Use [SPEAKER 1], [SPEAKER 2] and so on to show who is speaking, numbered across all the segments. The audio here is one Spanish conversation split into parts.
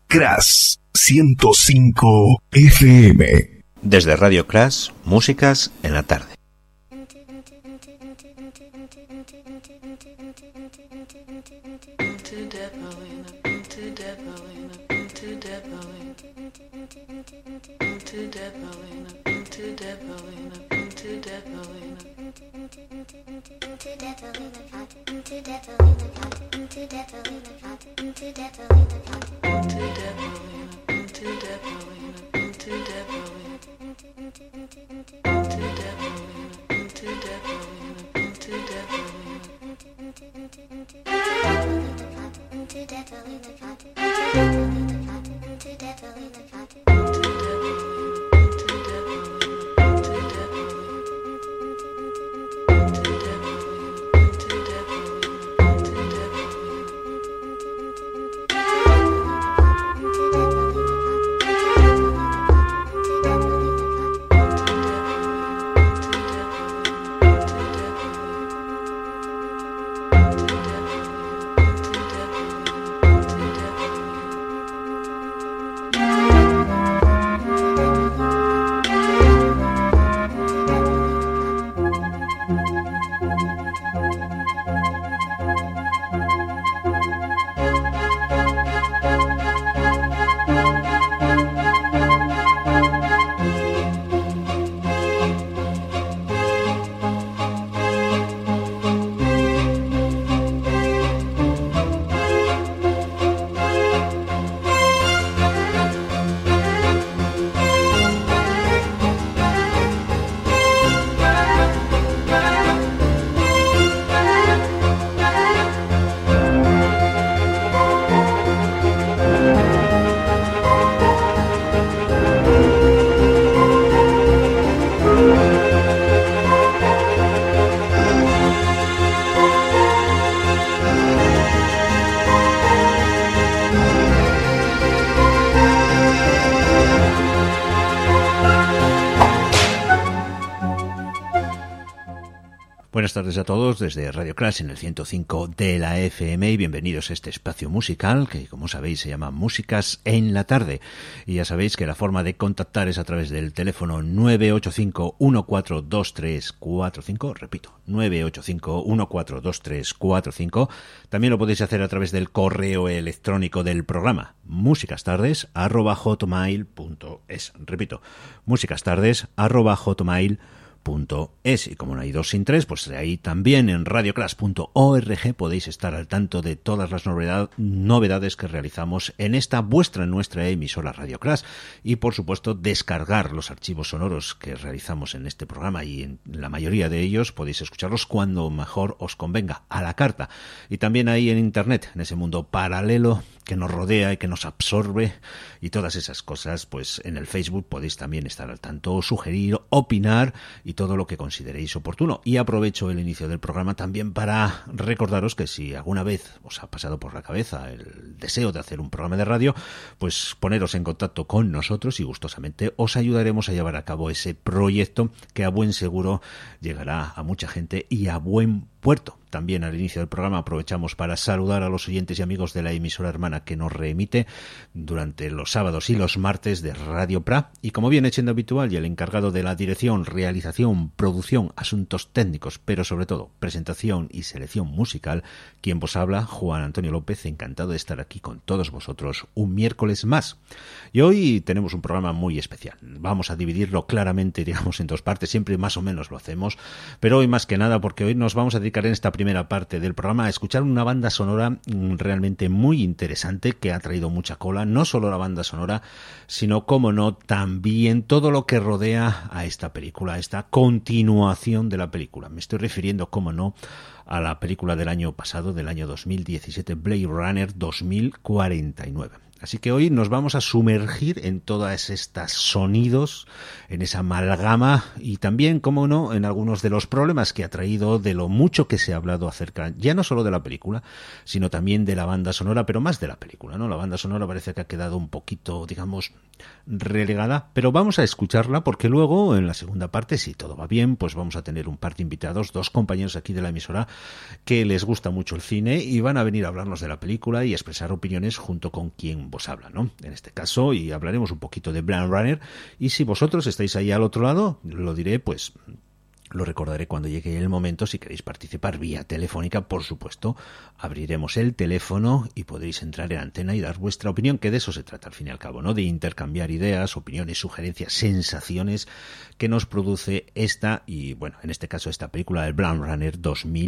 [SPEAKER 1] Crash 105 FM.
[SPEAKER 2] Desde Radio Crash, músicas en la tarde. Buenas tardes a todos desde Radio Crash en el 105 de la FM y bienvenidos a este espacio musical que, como sabéis, se llama Músicas en la Tarde. Y ya sabéis que la forma de contactar es a través del teléfono 985-142345, repito, 985-142345. También lo podéis hacer a través del correo electrónico del programa, musicastardes@hotmail.es. Repito, musicastardes@hotmail.es. Y como no hay dos sin tres, pues ahí también en radioclass.org podéis estar al tanto de todas las novedades que realizamos en nuestra emisora Radio Crash, y por supuesto descargar los archivos sonoros que realizamos en este programa, y en la mayoría de ellos podéis escucharlos cuando mejor os convenga, a la carta, y también ahí en internet, en ese mundo paralelo que nos rodea y que nos absorbe y todas esas cosas. Pues en el Facebook podéis también estar al tanto, sugerir, opinar y todo lo que consideréis oportuno. Y aprovecho el inicio del programa también para recordaros que si alguna vez os ha pasado por la cabeza el deseo de hacer un programa de radio, pues poneros en contacto con nosotros y gustosamente os ayudaremos a llevar a cabo ese proyecto que a buen seguro llegará a mucha gente y a buen puerto. También al inicio del programa aprovechamos para saludar a los oyentes y amigos de la emisora hermana que nos reemite durante los sábados y los martes de Radio Pra, y como viene siendo habitual, y el encargado de la dirección, realización, producción, asuntos técnicos, pero sobre todo presentación y selección musical, quien vos habla, Juan Antonio López, encantado de estar aquí con todos vosotros un miércoles más. Y hoy tenemos un programa muy especial. Vamos a dividirlo claramente, digamos, en dos partes, siempre más o menos lo hacemos, pero hoy más que nada porque hoy nos vamos a dedicar en esta primera parte del programa a escuchar una banda sonora realmente muy interesante que ha traído mucha cola, no solo la banda sonora, sino, como no, también todo lo que rodea a esta película, a esta continuación de la película. Me estoy refiriendo, como no, a la película del año pasado, del año 2017, Blade Runner 2049. Así que hoy nos vamos a sumergir en todas estas sonidos, en esa amalgama, y también, como no, en algunos de los problemas que ha traído, de lo mucho que se ha hablado acerca, ya no solo de la película, sino también de la banda sonora, pero más de la película, ¿no? La banda sonora parece que ha quedado un poquito, digamos, relegada, pero vamos a escucharla porque luego, en la segunda parte, si todo va bien, pues vamos a tener un par de invitados, dos compañeros aquí de la emisora que les gusta mucho el cine y van a venir a hablarnos de la película y expresar opiniones junto con quien quien vos habla, ¿no? En este caso, y hablaremos un poquito de Blade Runner, y si vosotros estáis ahí al otro lado, lo diré, pues lo recordaré cuando llegue el momento. Si queréis participar vía telefónica, por supuesto, abriremos el teléfono y podréis entrar en antena y dar vuestra opinión, que de eso se trata al fin y al cabo, ¿no? De intercambiar ideas, opiniones, sugerencias, sensaciones que nos produce esta, y bueno, en este caso esta película del Blade Runner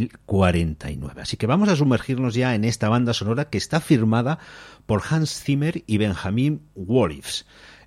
[SPEAKER 2] 2049. Así que vamos a sumergirnos ya en esta banda sonora que está firmada por Hans Zimmer y Benjamin Wallifs.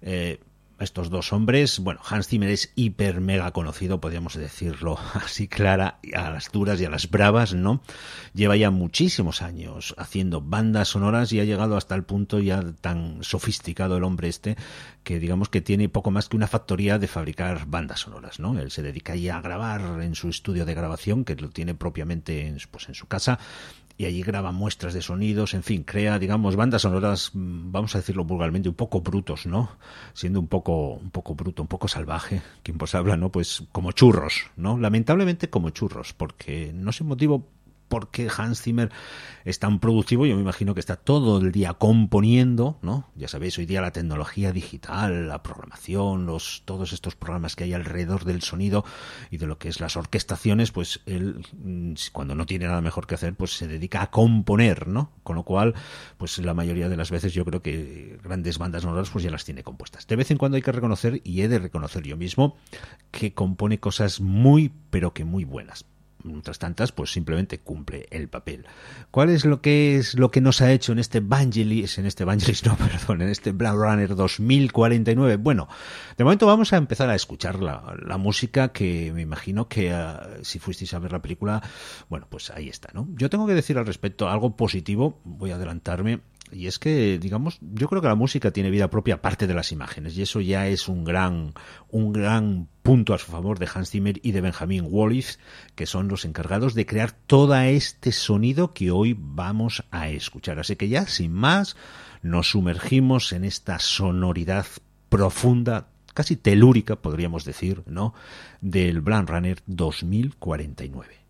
[SPEAKER 2] Estos dos hombres, bueno, Hans Zimmer es hiper mega conocido, podríamos decirlo así clara, a las duras y a las bravas, ¿no? Lleva ya muchísimos años haciendo bandas sonoras y ha llegado hasta el punto ya tan sofisticado el hombre este, que digamos que tiene poco más que una factoría de fabricar bandas sonoras, ¿no? Él se dedica ya a grabar en su estudio de grabación, que lo tiene propiamente en su casa, y allí graba muestras de sonidos, en fin, crea, digamos, bandas sonoras, vamos a decirlo vulgarmente, un poco brutos, ¿no? Siendo un poco bruto, un poco salvaje, quien pues habla, ¿no? Pues como churros, ¿no? Lamentablemente como churros, porque no sé motivo por qué Hans Zimmer es tan productivo. Yo me imagino que está todo el día componiendo, ¿no? Ya sabéis, hoy día la tecnología digital, la programación, todos estos programas que hay alrededor del sonido y de lo que es las orquestaciones, pues él, cuando no tiene nada mejor que hacer, pues se dedica a componer, ¿no? Con lo cual, pues la mayoría de las veces yo creo que grandes bandas sonoras pues ya las tiene compuestas. De vez en cuando hay que reconocer, y he de reconocer yo mismo, que compone cosas muy, pero que muy buenas. Otras tantas, pues simplemente cumple el papel. ¿Cuál es lo que nos ha hecho en este Vangelis, en este Blade Runner 2049? Bueno, de momento vamos a empezar a escuchar la música, que me imagino que si fuisteis a ver la película, bueno, pues ahí está, ¿no? Yo tengo que decir al respecto algo positivo, voy a adelantarme. Y es que, digamos, yo creo que la música tiene vida propia aparte de las imágenes, y eso ya es un gran punto a su favor de Hans Zimmer y de Benjamin Wallifs, que son los encargados de crear todo este sonido que hoy vamos a escuchar. Así que ya, sin más, nos sumergimos en esta sonoridad profunda, casi telúrica, podríamos decir, ¿no?, del Blade Runner 2049.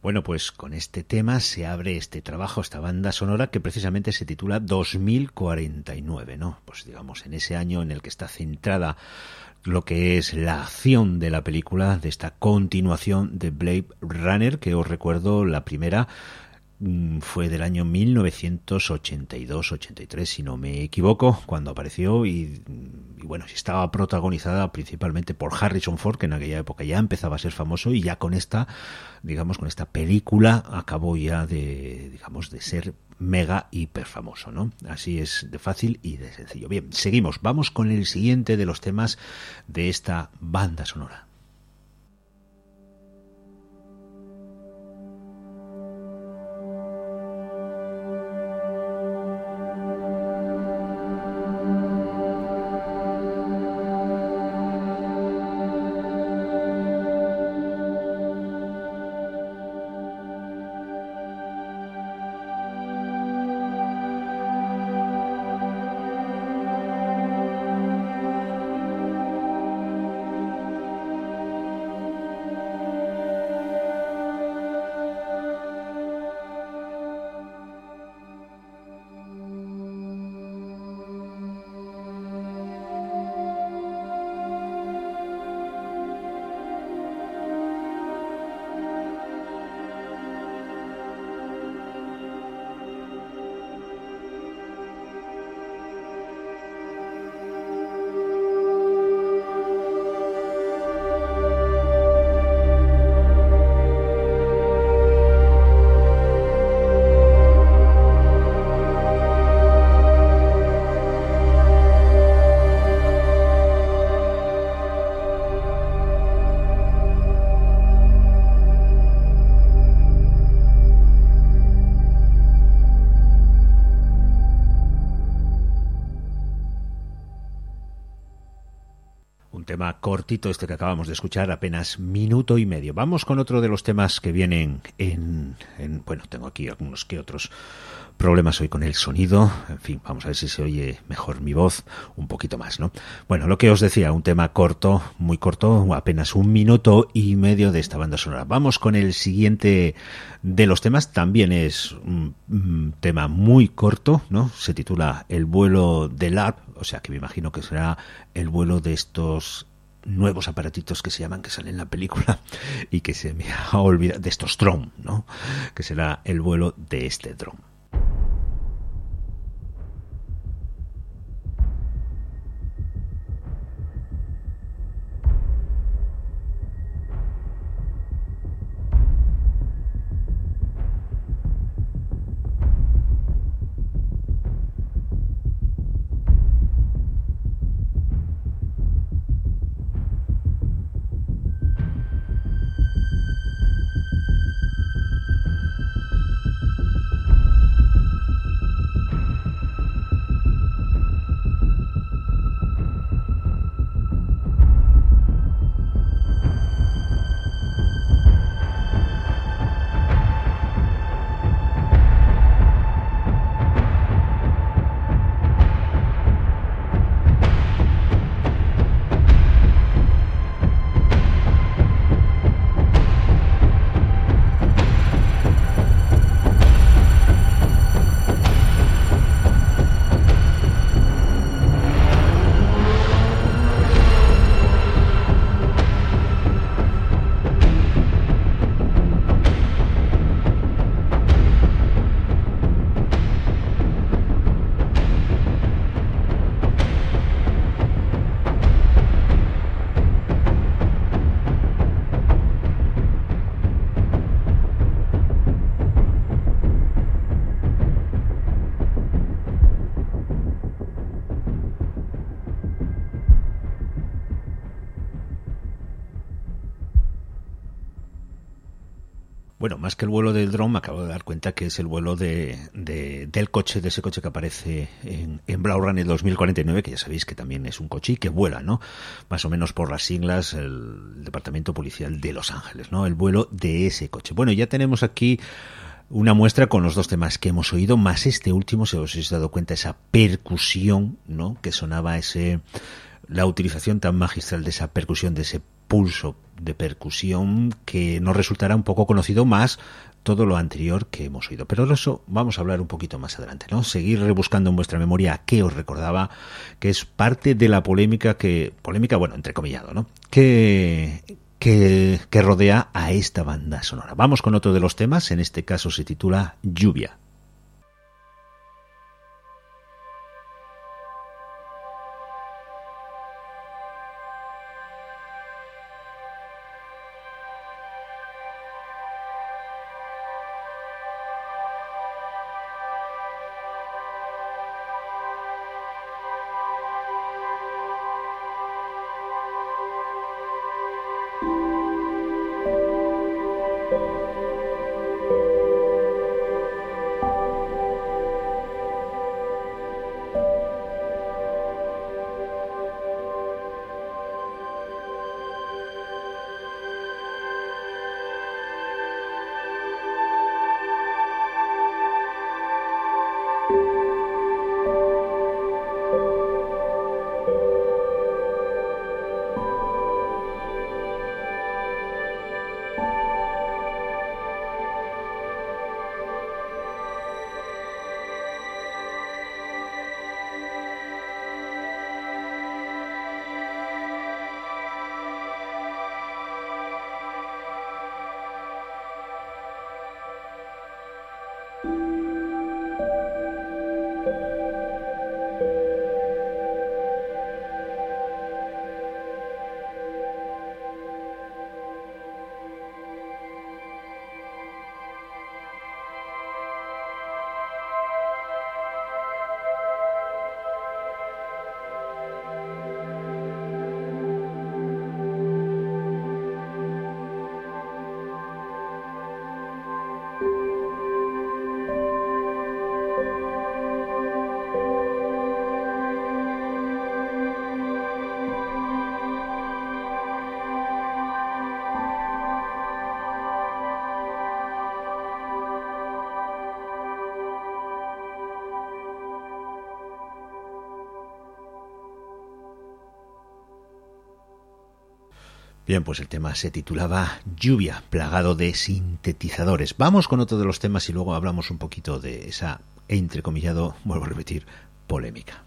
[SPEAKER 2] Bueno, pues con este tema se abre este trabajo, esta banda sonora que precisamente se titula 2049, ¿no? Pues digamos, en ese año en el que está centrada lo que es la acción de la película, de esta continuación de Blade Runner, que os recuerdo, la primera fue del año 1982-83, si no me equivoco, cuando apareció y bueno, estaba protagonizada principalmente por Harrison Ford, que en aquella época ya empezaba a ser famoso, y ya con esta, digamos, con esta película acabó ya de, digamos, de ser mega hiper famoso, ¿no? Así es de fácil y de sencillo. Bien, seguimos, vamos con el siguiente de los temas de esta banda sonora. Tema cortito este que acabamos de escuchar, apenas minuto y medio. Vamos con otro de los temas que vienen bueno, tengo aquí algunos que otros problemas hoy con el sonido, en fin, vamos a ver si se oye mejor mi voz un poquito más, ¿no? Bueno, lo que os decía, un tema corto, muy corto, apenas un minuto y medio de esta banda sonora. Vamos con el siguiente de los temas, también es un tema muy corto, ¿no? Se titula El vuelo del ARP, o sea que me imagino que será el vuelo de estos nuevos aparatitos que se llaman, que salen en la película y que se me ha olvidado, de estos dron, ¿no? Que será el vuelo de este dron. Bueno, más que el vuelo del dron, me acabo de dar cuenta que es el vuelo del coche, de ese coche que aparece en Blade Runner 2049, que ya sabéis que también es un coche y que vuela, ¿no? Más o menos por las siglas, el Departamento Policial de Los Ángeles, ¿no? El vuelo de ese coche. Bueno, ya tenemos aquí una muestra con los dos temas que hemos oído, más este último, si os habéis dado cuenta, esa percusión, ¿no? Que sonaba la utilización tan magistral de esa percusión, de ese pulso de percusión que nos resultará un poco conocido más todo lo anterior que hemos oído. Pero de eso vamos a hablar un poquito más adelante, ¿no? Seguir rebuscando en vuestra memoria qué os recordaba, que es parte de la polémica, bueno, entrecomillado, ¿no? Que rodea a esta banda sonora. Vamos con otro de los temas, en este caso se titula Lluvia. Bien, pues el tema se titulaba Lluvia, plagado de sintetizadores. Vamos con otro de los temas y luego hablamos un poquito de esa, entrecomillado, vuelvo a repetir, polémica.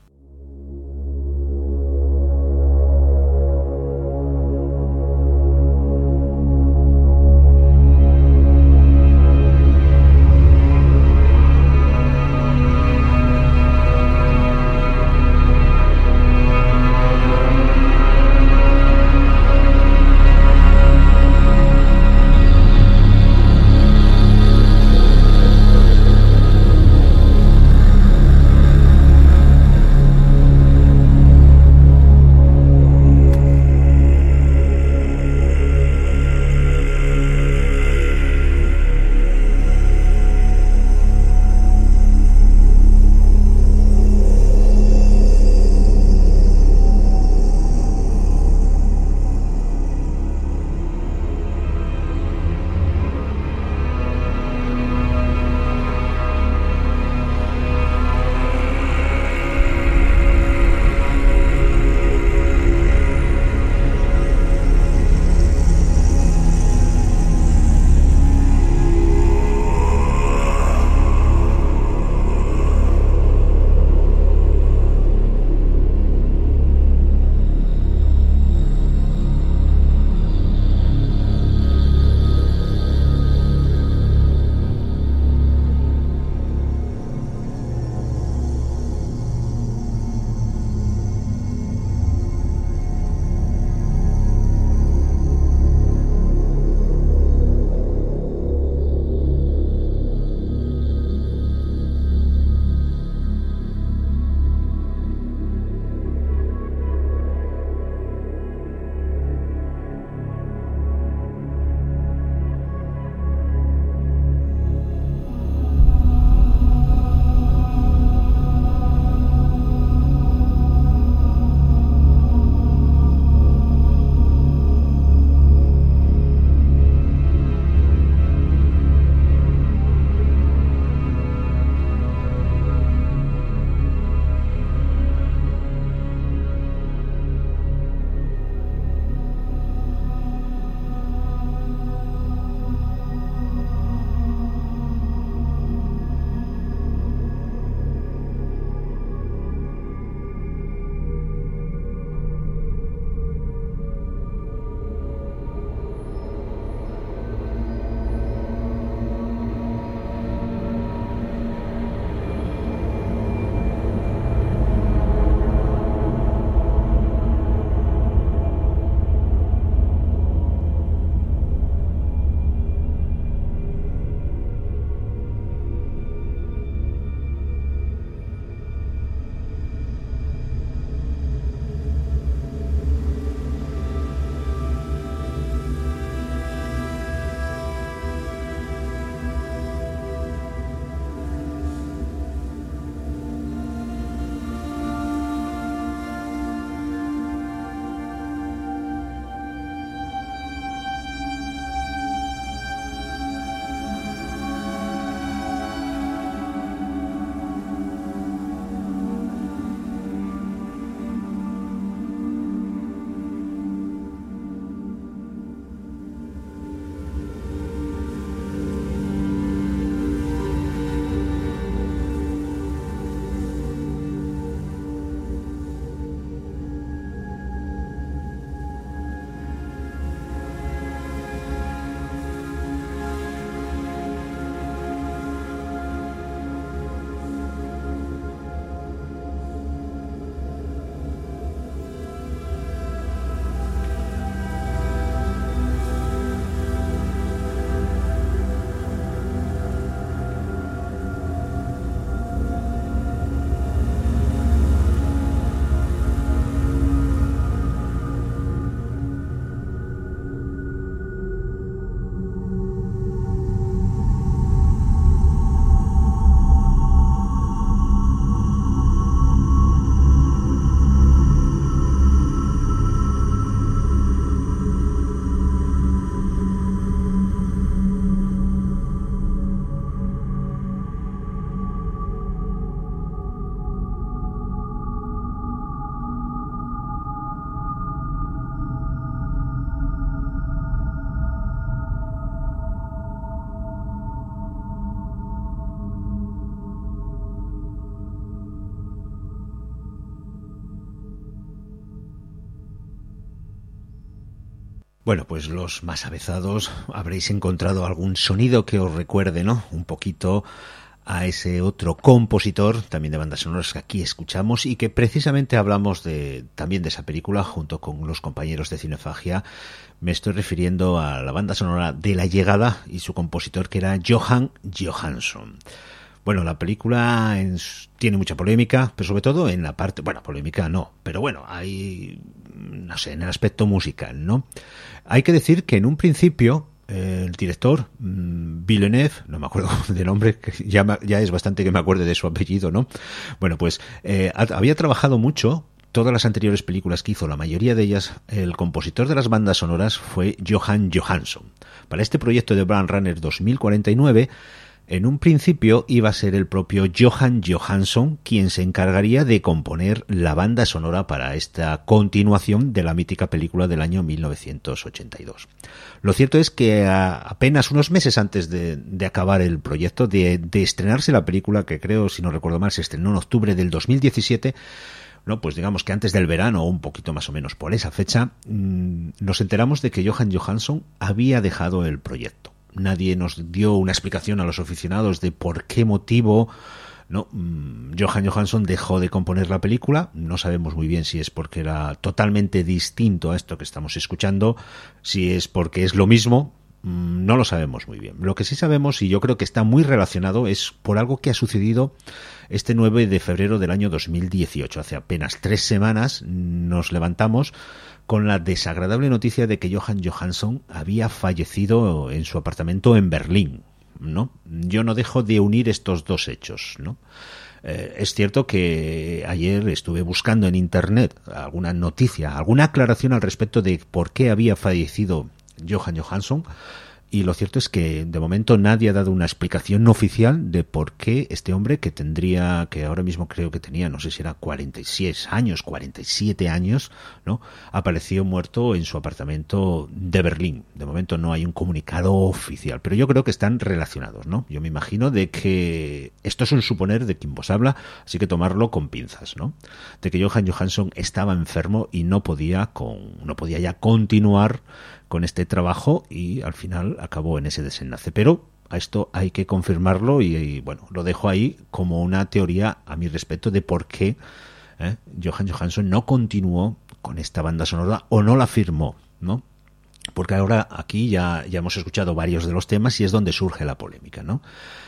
[SPEAKER 2] Bueno, pues los más avezados habréis encontrado algún sonido que os recuerde, ¿no? Un poquito a ese otro compositor también de bandas sonoras que aquí escuchamos y que precisamente hablamos también de esa película junto con los compañeros de Cinefagia. Me estoy refiriendo a la banda sonora de La Llegada y su compositor, que era Jóhann Jóhannsson. Bueno, la película tiene mucha polémica, pero sobre todo en la parte, bueno, polémica no, pero bueno, hay, no sé, en el aspecto musical, ¿no? Hay que decir que en un principio el director, Villeneuve, no me acuerdo de nombre, que ya es bastante que me acuerde de su apellido, ¿no? Bueno, pues había trabajado mucho. Todas las anteriores películas que hizo, la mayoría de ellas, el compositor de las bandas sonoras fue Jóhann Jóhannsson. Para este proyecto de Blade Runner 2049, en un principio iba a ser el propio Jóhann Jóhannsson quien se encargaría de componer la banda sonora para esta continuación de la mítica película del año 1982. Lo cierto es que apenas unos meses antes de acabar el proyecto, de estrenarse la película, que creo, si no recuerdo mal, se estrenó en octubre del 2017, no, pues digamos que antes del verano, o un poquito más o menos por esa fecha, nos enteramos de que Jóhann Jóhannsson había dejado el proyecto. Nadie nos dio una explicación a los aficionados de por qué motivo, ¿no? Jóhann Jóhannsson dejó de componer la película. No sabemos muy bien si es porque era totalmente distinto a esto que estamos escuchando, si es porque es lo mismo. No lo sabemos muy bien. Lo que sí sabemos, y yo creo que está muy relacionado, es por algo que ha sucedido este 9 de febrero del año 2018. Hace apenas 3 semanas nos levantamos con la desagradable noticia de que Jóhann Jóhannsson había fallecido en su apartamento en Berlín, ¿no? Yo no dejo de unir estos dos hechos, ¿no? Es cierto que ayer estuve buscando en internet alguna noticia, alguna aclaración al respecto de por qué había fallecido Jóhann Jóhannsson, y lo cierto es que de momento nadie ha dado una explicación oficial de por qué este hombre, que ahora mismo creo que tenía, no sé si era 46 años, 47 años, ¿no?, apareció muerto en su apartamento de Berlín. De momento no hay un comunicado oficial, pero yo creo que están relacionados, ¿no? Yo me imagino de que esto es un suponer de quien vos habla, así que tomarlo con pinzas, ¿no? De que Jóhann Jóhannsson estaba enfermo y no podía ya continuar con este trabajo, y al final acabó en ese desenlace. Pero a esto hay que confirmarlo y bueno, lo dejo ahí como una teoría a mi respecto de por qué Jóhann Jóhannsson no continuó con esta banda sonora o no la firmó, ¿no? Porque ahora aquí ya hemos escuchado varios de los temas y es donde surge la polémica, ¿no?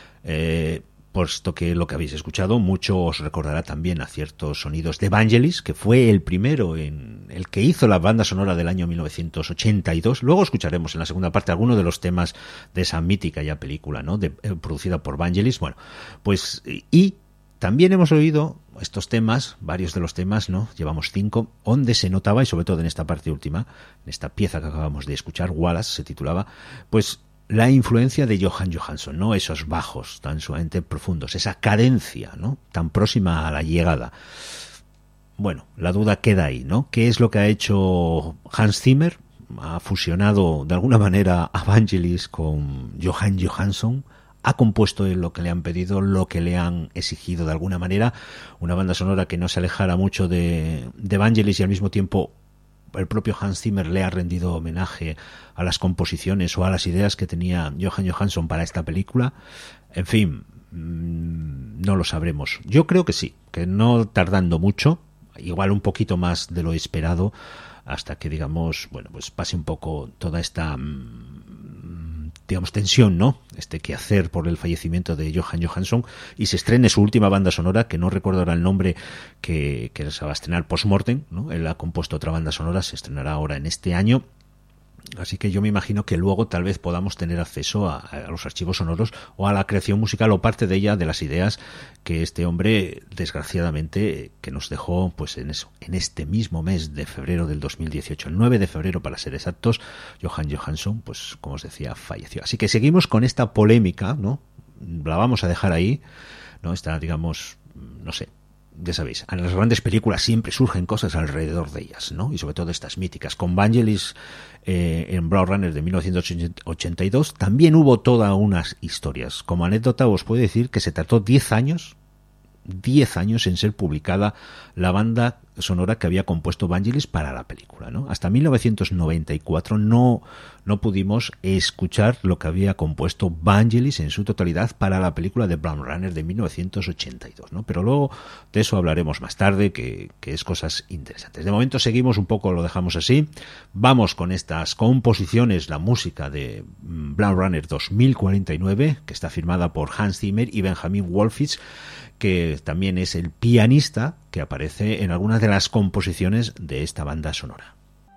[SPEAKER 2] Puesto que lo que habéis escuchado mucho os recordará también a ciertos sonidos de Vangelis, que fue el primero en el que hizo la banda sonora del año 1982. Luego escucharemos en la segunda parte algunos de los temas de esa mítica ya película, ¿no?, producida por Vangelis. Bueno, pues y también hemos oído estos temas, varios de los temas, ¿no? Llevamos 5, donde se notaba, y sobre todo en esta parte última, en esta pieza que acabamos de escuchar, Wallace se titulaba, pues la influencia de Jóhann Jóhannsson, ¿no? Esos bajos tan sumamente profundos, esa cadencia, ¿no?, tan próxima a La Llegada. Bueno, la duda queda ahí, ¿no? ¿Qué es lo que ha hecho Hans Zimmer? Ha fusionado de alguna manera a Vangelis con Jóhann Jóhannsson. Ha compuesto él lo que le han pedido, lo que le han exigido de alguna manera. Una banda sonora que no se alejara mucho de Vangelis, y al mismo tiempo el propio Hans Zimmer le ha rendido homenaje a las composiciones o a las ideas que tenía Jóhann Jóhannsson para esta película. En fin, no lo sabremos. Yo creo que sí, que no tardando mucho, igual un poquito más de lo esperado, hasta que, digamos, bueno, pues pase un poco toda esta, digamos, tensión, ¿no?, este quehacer por el fallecimiento de Jóhann Jóhannsson, y se estrene su última banda sonora, que no recuerdo ahora el nombre, que se va a estrenar post-mortem, ¿no? Él ha compuesto otra banda sonora, se estrenará ahora en este año. Así que yo me imagino que luego tal vez podamos tener acceso a los archivos sonoros o a la creación musical o parte de ella, de las ideas que este hombre, desgraciadamente, que nos dejó pues en este mismo mes de febrero del 2018, el 9 de febrero para ser exactos. Jóhann Jóhannsson, pues como os decía, falleció. Así que seguimos con esta polémica, ¿no? La vamos a dejar ahí, ¿no? Esta, digamos, no sé, ya sabéis, en las grandes películas siempre surgen cosas alrededor de ellas, ¿no? Y sobre todo estas míticas. Con Vangelis en Blade Runner de 1982 también hubo todas unas historias. Como anécdota os puedo decir que se tardó 10 años en ser publicada la banda sonora que había compuesto Vangelis para la película, ¿no? Hasta 1994 no pudimos escuchar lo que había compuesto Vangelis en su totalidad para la película de Blade Runner de 1982, ¿no? Pero luego de eso hablaremos más tarde, que es cosas interesantes. De momento seguimos un poco, lo dejamos así. Vamos con estas composiciones, la música de Blade Runner 2049, que está firmada por Hans Zimmer y Benjamin Wölfitz, que también es el pianista que aparece en algunas de las composiciones de esta banda sonora.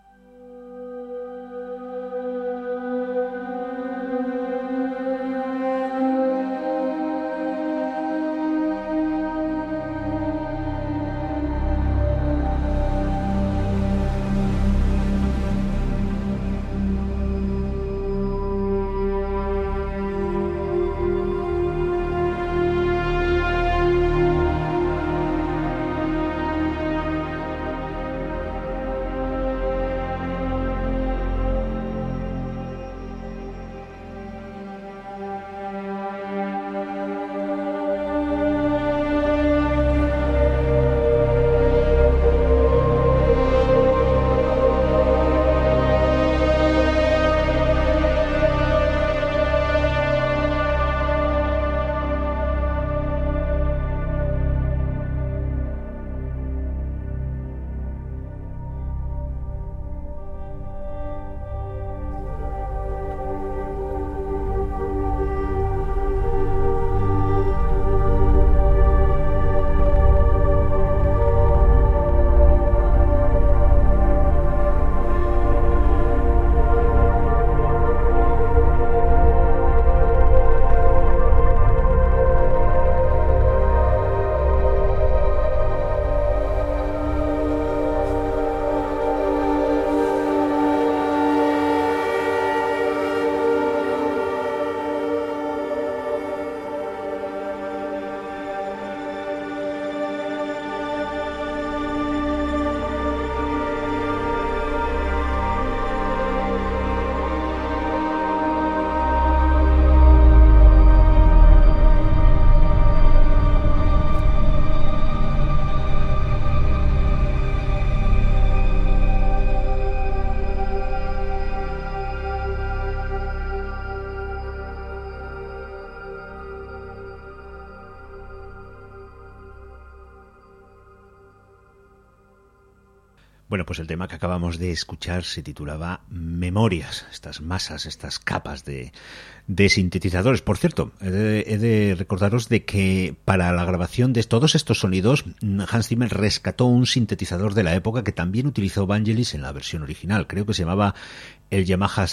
[SPEAKER 2] Bueno, pues el tema que acabamos de escuchar se titulaba Memorias, estas masas, estas capas de sintetizadores. Por cierto, he de recordaros de que para la grabación de todos estos sonidos, Hans Zimmer rescató un sintetizador de la época que también utilizó Vangelis en la versión original. Creo que se llamaba el Yamaha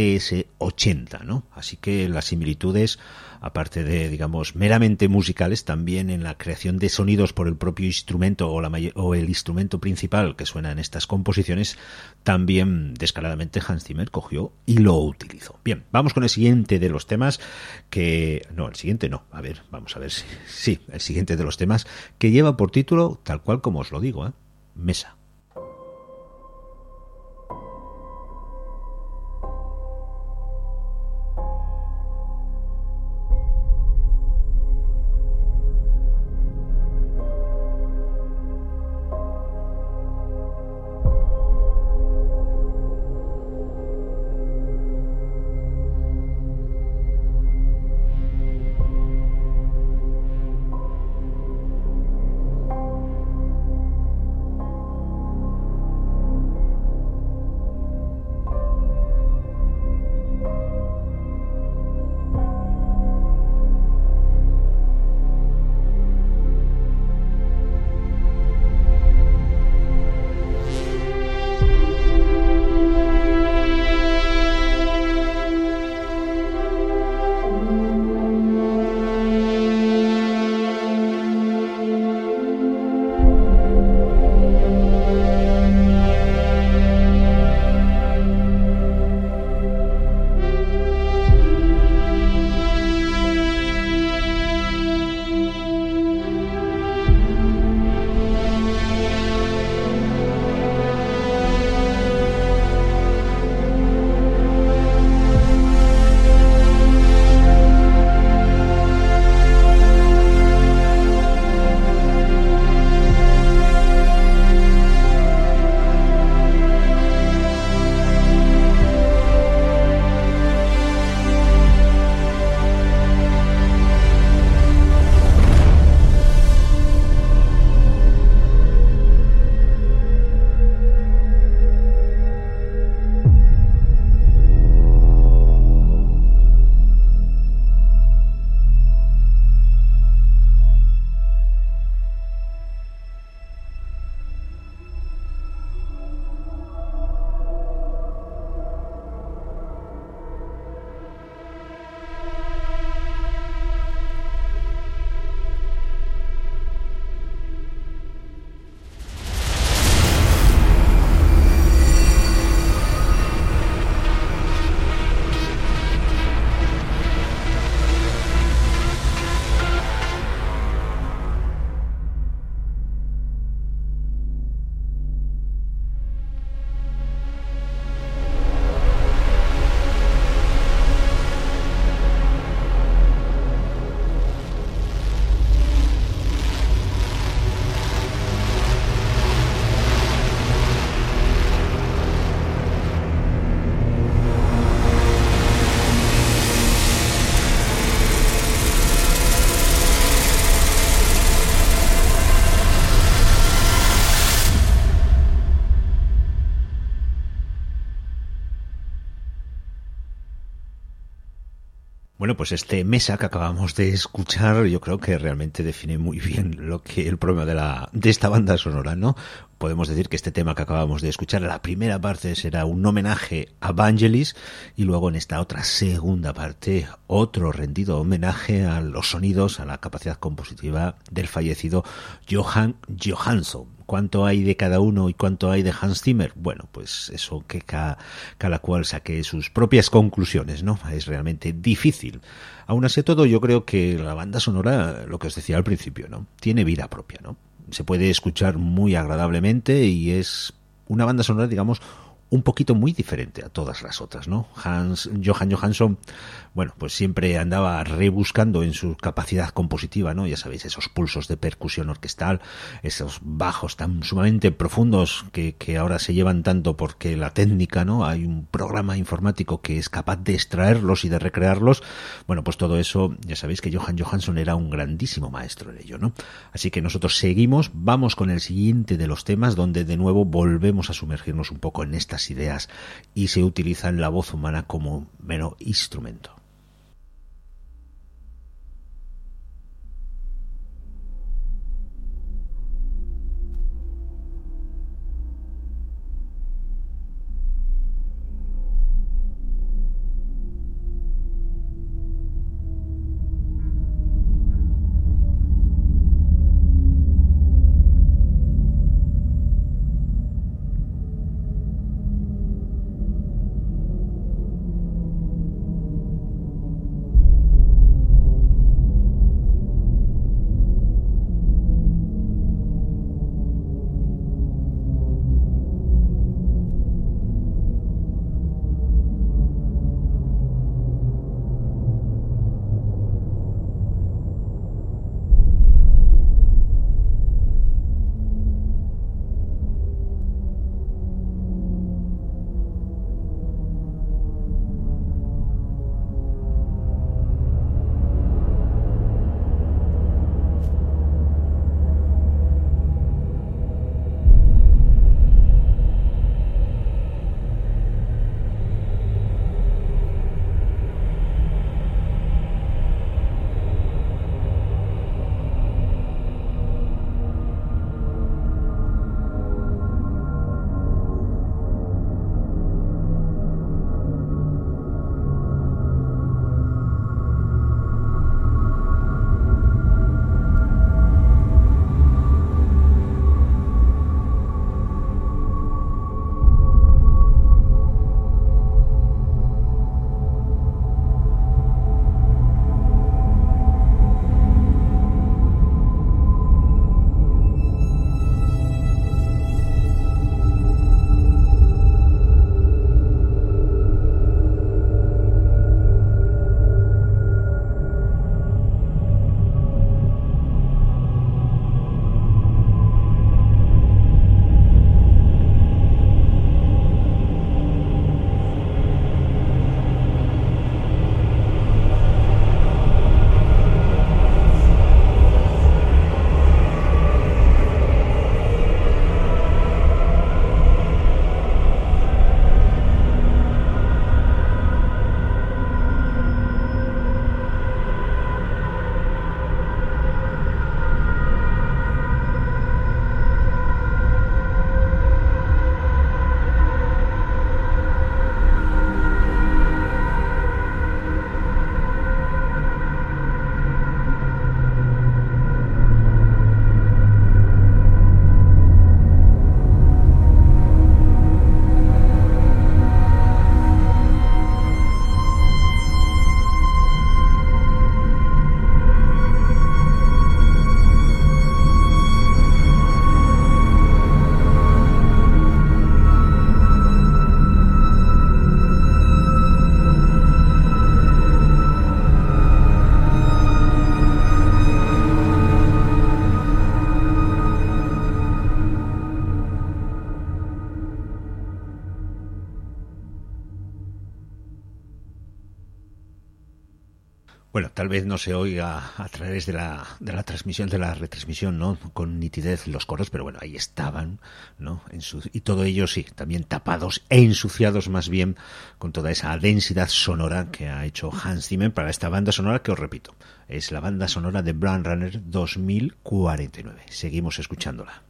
[SPEAKER 2] CS80, ¿no? Así que las similitudes, aparte de, digamos, meramente musicales, también en la creación de sonidos por el propio instrumento o el instrumento principal que suena en estas composiciones, también descaradamente Hans Zimmer cogió y lo utilizó. Bien, vamos con el siguiente de los temas el siguiente no, a ver, vamos a ver si... Sí, el siguiente de los temas que lleva por título, tal cual como os lo digo, Mesa. Bueno, pues este Mesa que acabamos de escuchar, yo creo que realmente define muy bien lo que el problema de esta banda sonora, ¿no? Podemos decir que este tema que acabamos de escuchar, la primera parte será un homenaje a Vangelis y luego en esta otra segunda parte otro rendido homenaje a los sonidos, a la capacidad compositiva del fallecido Johan Johansson. ¿Cuánto hay de cada uno y cuánto hay de Hans Zimmer? Bueno, pues eso que cada cual saque sus propias conclusiones, ¿no? Es realmente difícil. Aún así todo, yo creo que la banda sonora, lo que os decía al principio, ¿no? Tiene vida propia, ¿no? Se puede escuchar muy agradablemente y es una banda sonora, digamos, un poquito muy diferente a todas las otras, ¿no? Johan Johansson, bueno, pues siempre andaba rebuscando en su capacidad compositiva, ¿no? Ya sabéis, esos pulsos de percusión orquestal, esos bajos tan sumamente profundos que ahora se llevan tanto porque la técnica, ¿no? Hay un programa informático que es capaz de extraerlos y de recrearlos. Bueno, pues todo eso, ya sabéis que Johan Johansson era un grandísimo maestro en ello, ¿no? Así que nosotros seguimos, vamos con el siguiente de los temas, donde de nuevo volvemos a sumergirnos un poco en estas ideas y se utiliza la voz humana como mero instrumento. Bueno, tal vez no se oiga a través de la transmisión, de la retransmisión, ¿no? Con nitidez los coros, pero bueno, ahí estaban, ¿no? Y todo ello, sí, también tapados e ensuciados más bien con toda esa densidad sonora que ha hecho Hans Zimmer para esta banda sonora que, os repito, es la banda sonora de Blade Runner 2049. Seguimos escuchándola.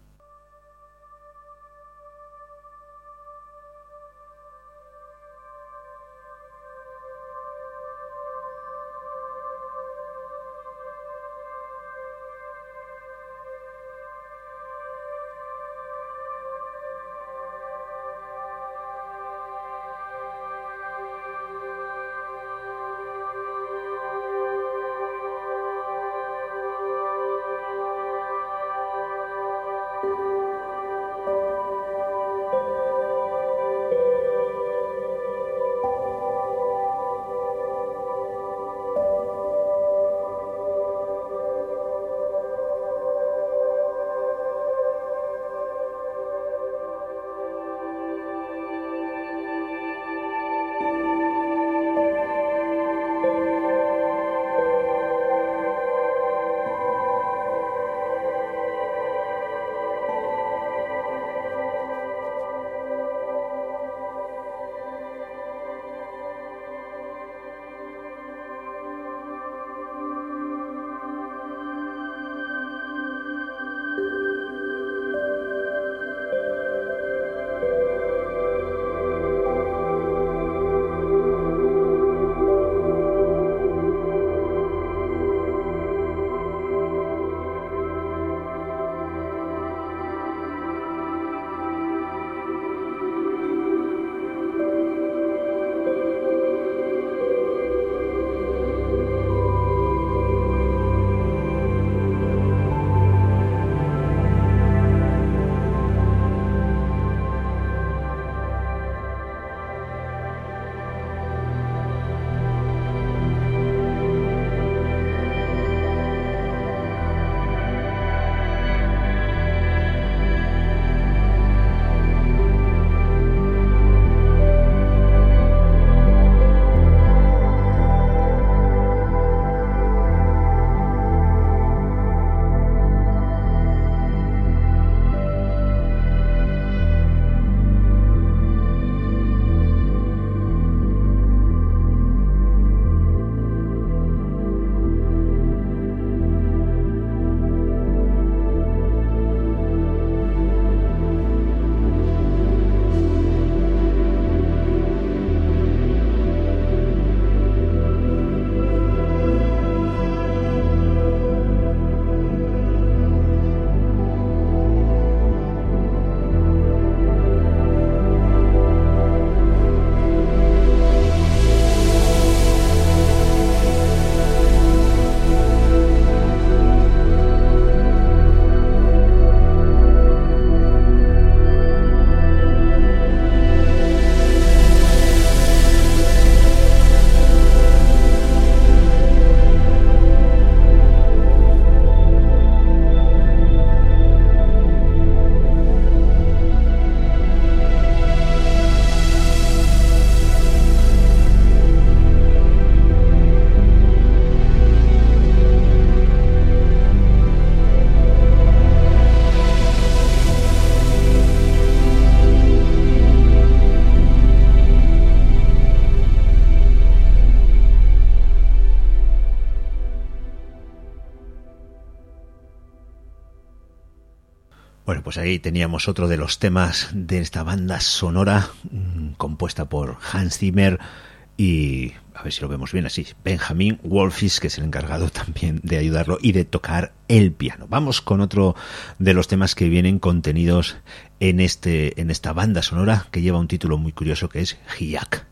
[SPEAKER 2] Bueno, pues ahí teníamos otro de los temas de esta banda sonora compuesta por Hans Zimmer y, a ver si lo vemos bien así, Benjamin Wolfis, que es el encargado también de ayudarlo y de tocar el piano. Vamos con otro de los temas que vienen contenidos en esta banda sonora que lleva un título muy curioso que es Hiak.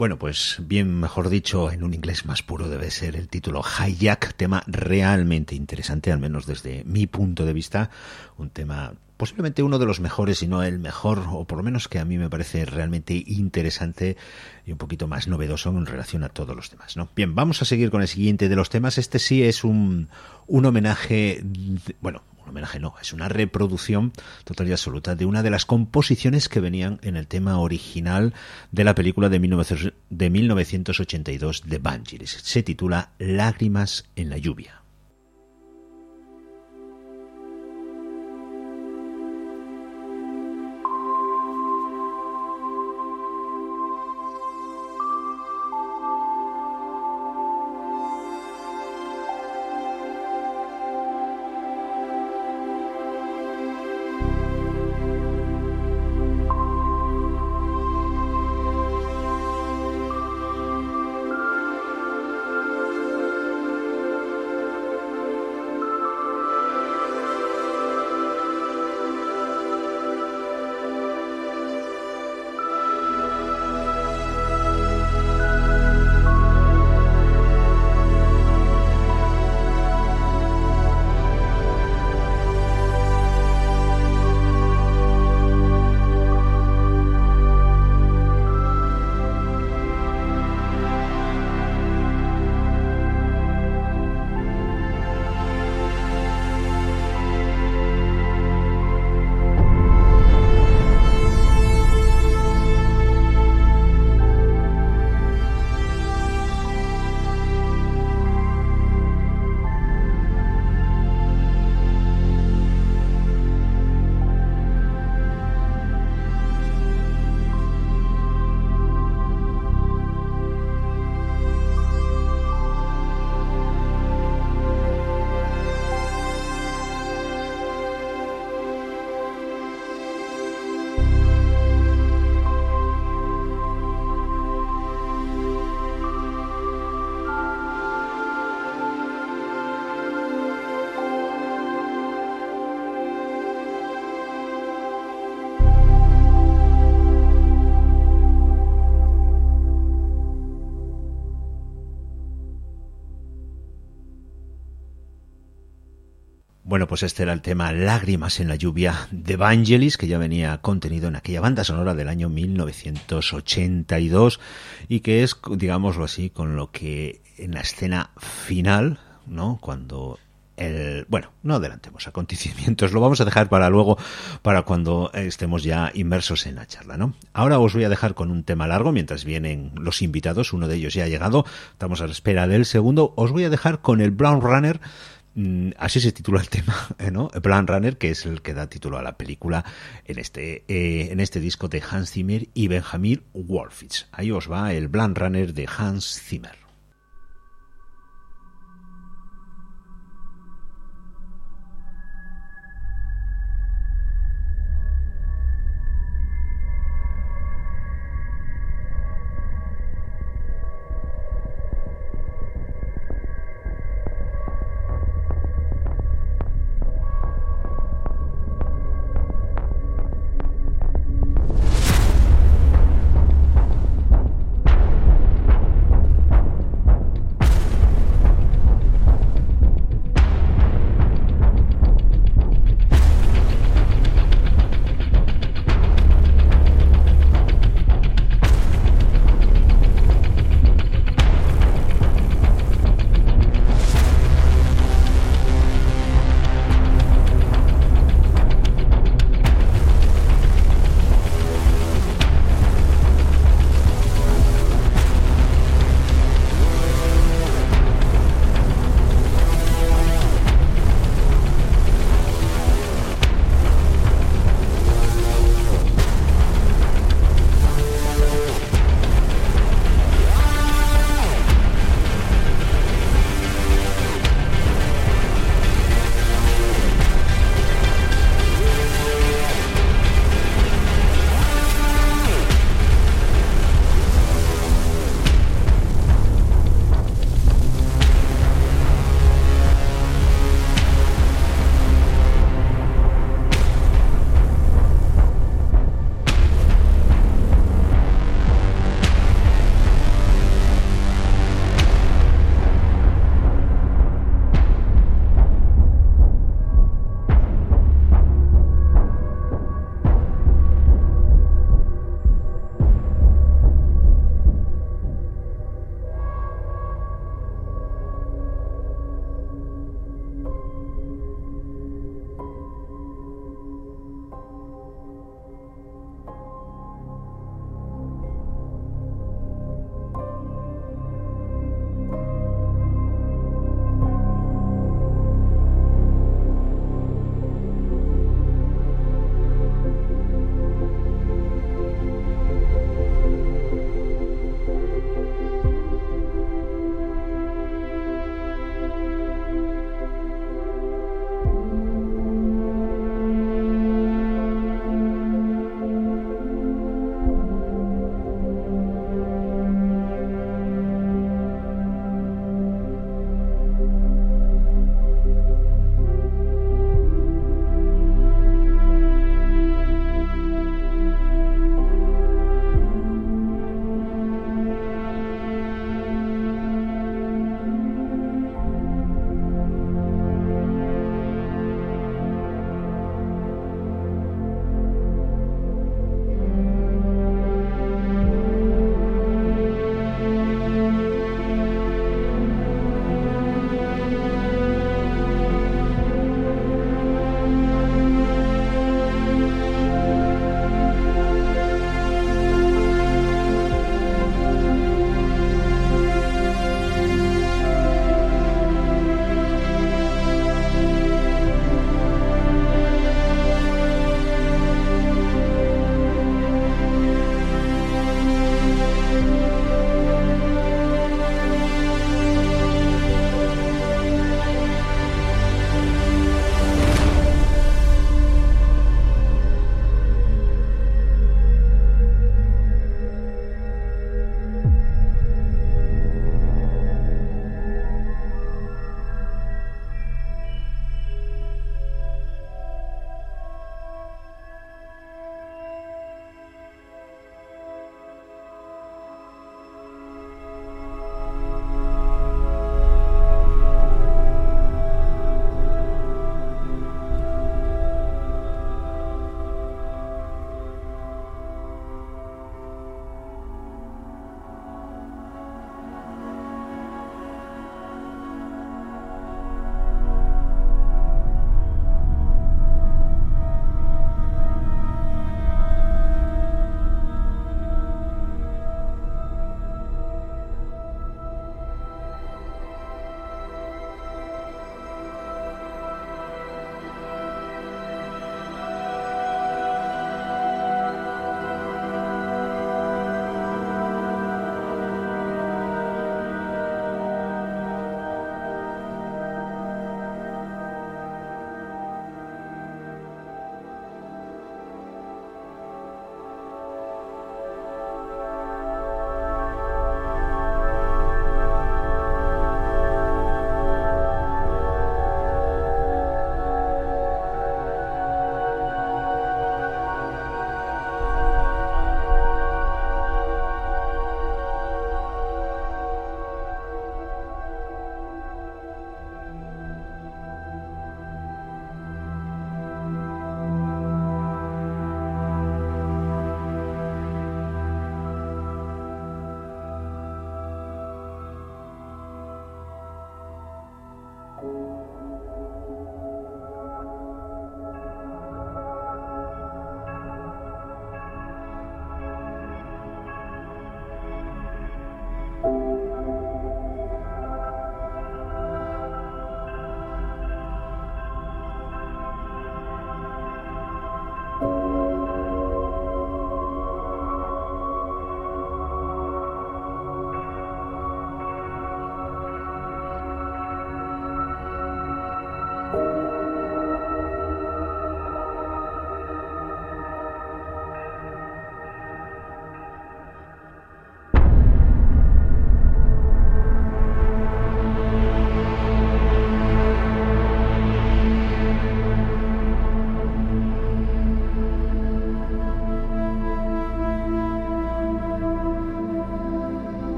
[SPEAKER 2] Bueno, pues bien, mejor dicho, en un inglés más puro debe ser el título Hijack, tema realmente interesante, al menos desde mi punto de vista, un tema posiblemente uno de los mejores, si no el mejor, o por lo menos que a mí me parece realmente interesante y un poquito más novedoso en relación a todos los demás, ¿no? Bien, vamos a seguir con el siguiente de los temas. Este sí es un homenaje, bueno, un homenaje no, es una reproducción total y absoluta de una de las composiciones que venían en el tema original de la película de 1982 de Vangelis. Se titula Lágrimas en la lluvia. Bueno, pues este era el tema Lágrimas en la lluvia de Vangelis, que ya venía contenido en aquella banda sonora del año 1982 y que es, digámoslo así, con lo que en la escena final, ¿no? Cuando bueno, no adelantemos acontecimientos, lo vamos a dejar para luego, para cuando estemos ya inmersos en la charla, ¿no? Ahora os voy a dejar con un tema largo mientras vienen los invitados, uno de ellos ya ha llegado, estamos a la espera del segundo. Os voy a dejar con el Blade Runner. Así se titula el tema, ¿no? Blade Runner, que es el que da título a la película en este disco de Hans Zimmer y Benjamin Wolfitz. Ahí os va el Blade Runner de Hans Zimmer.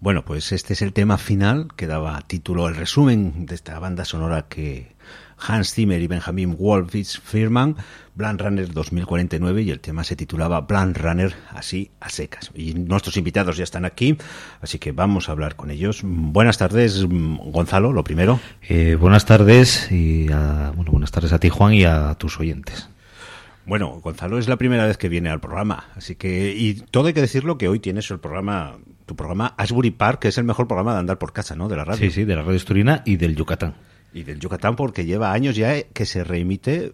[SPEAKER 2] Bueno, pues este es el tema final que daba título, el resumen de esta banda sonora que Hans Zimmer y Benjamin Wolfitz firman, Blade Runner 2049, y el tema se titulaba Blade Runner así a secas. Y nuestros invitados ya están aquí, así que vamos a hablar con ellos. Buenas tardes, Gonzalo, lo primero.
[SPEAKER 3] Buenas tardes buenas tardes a ti, Juan, y a tus oyentes.
[SPEAKER 2] Bueno, Gonzalo es la primera vez que viene al programa, así que, y todo hay que decirlo, que hoy tienes tu programa Ashbury Park, que es el mejor programa de andar por casa, ¿no? De la radio.
[SPEAKER 3] Sí, de la radio asturiana y del Yucatán.
[SPEAKER 2] Y del Yucatán, porque lleva años ya que se reemite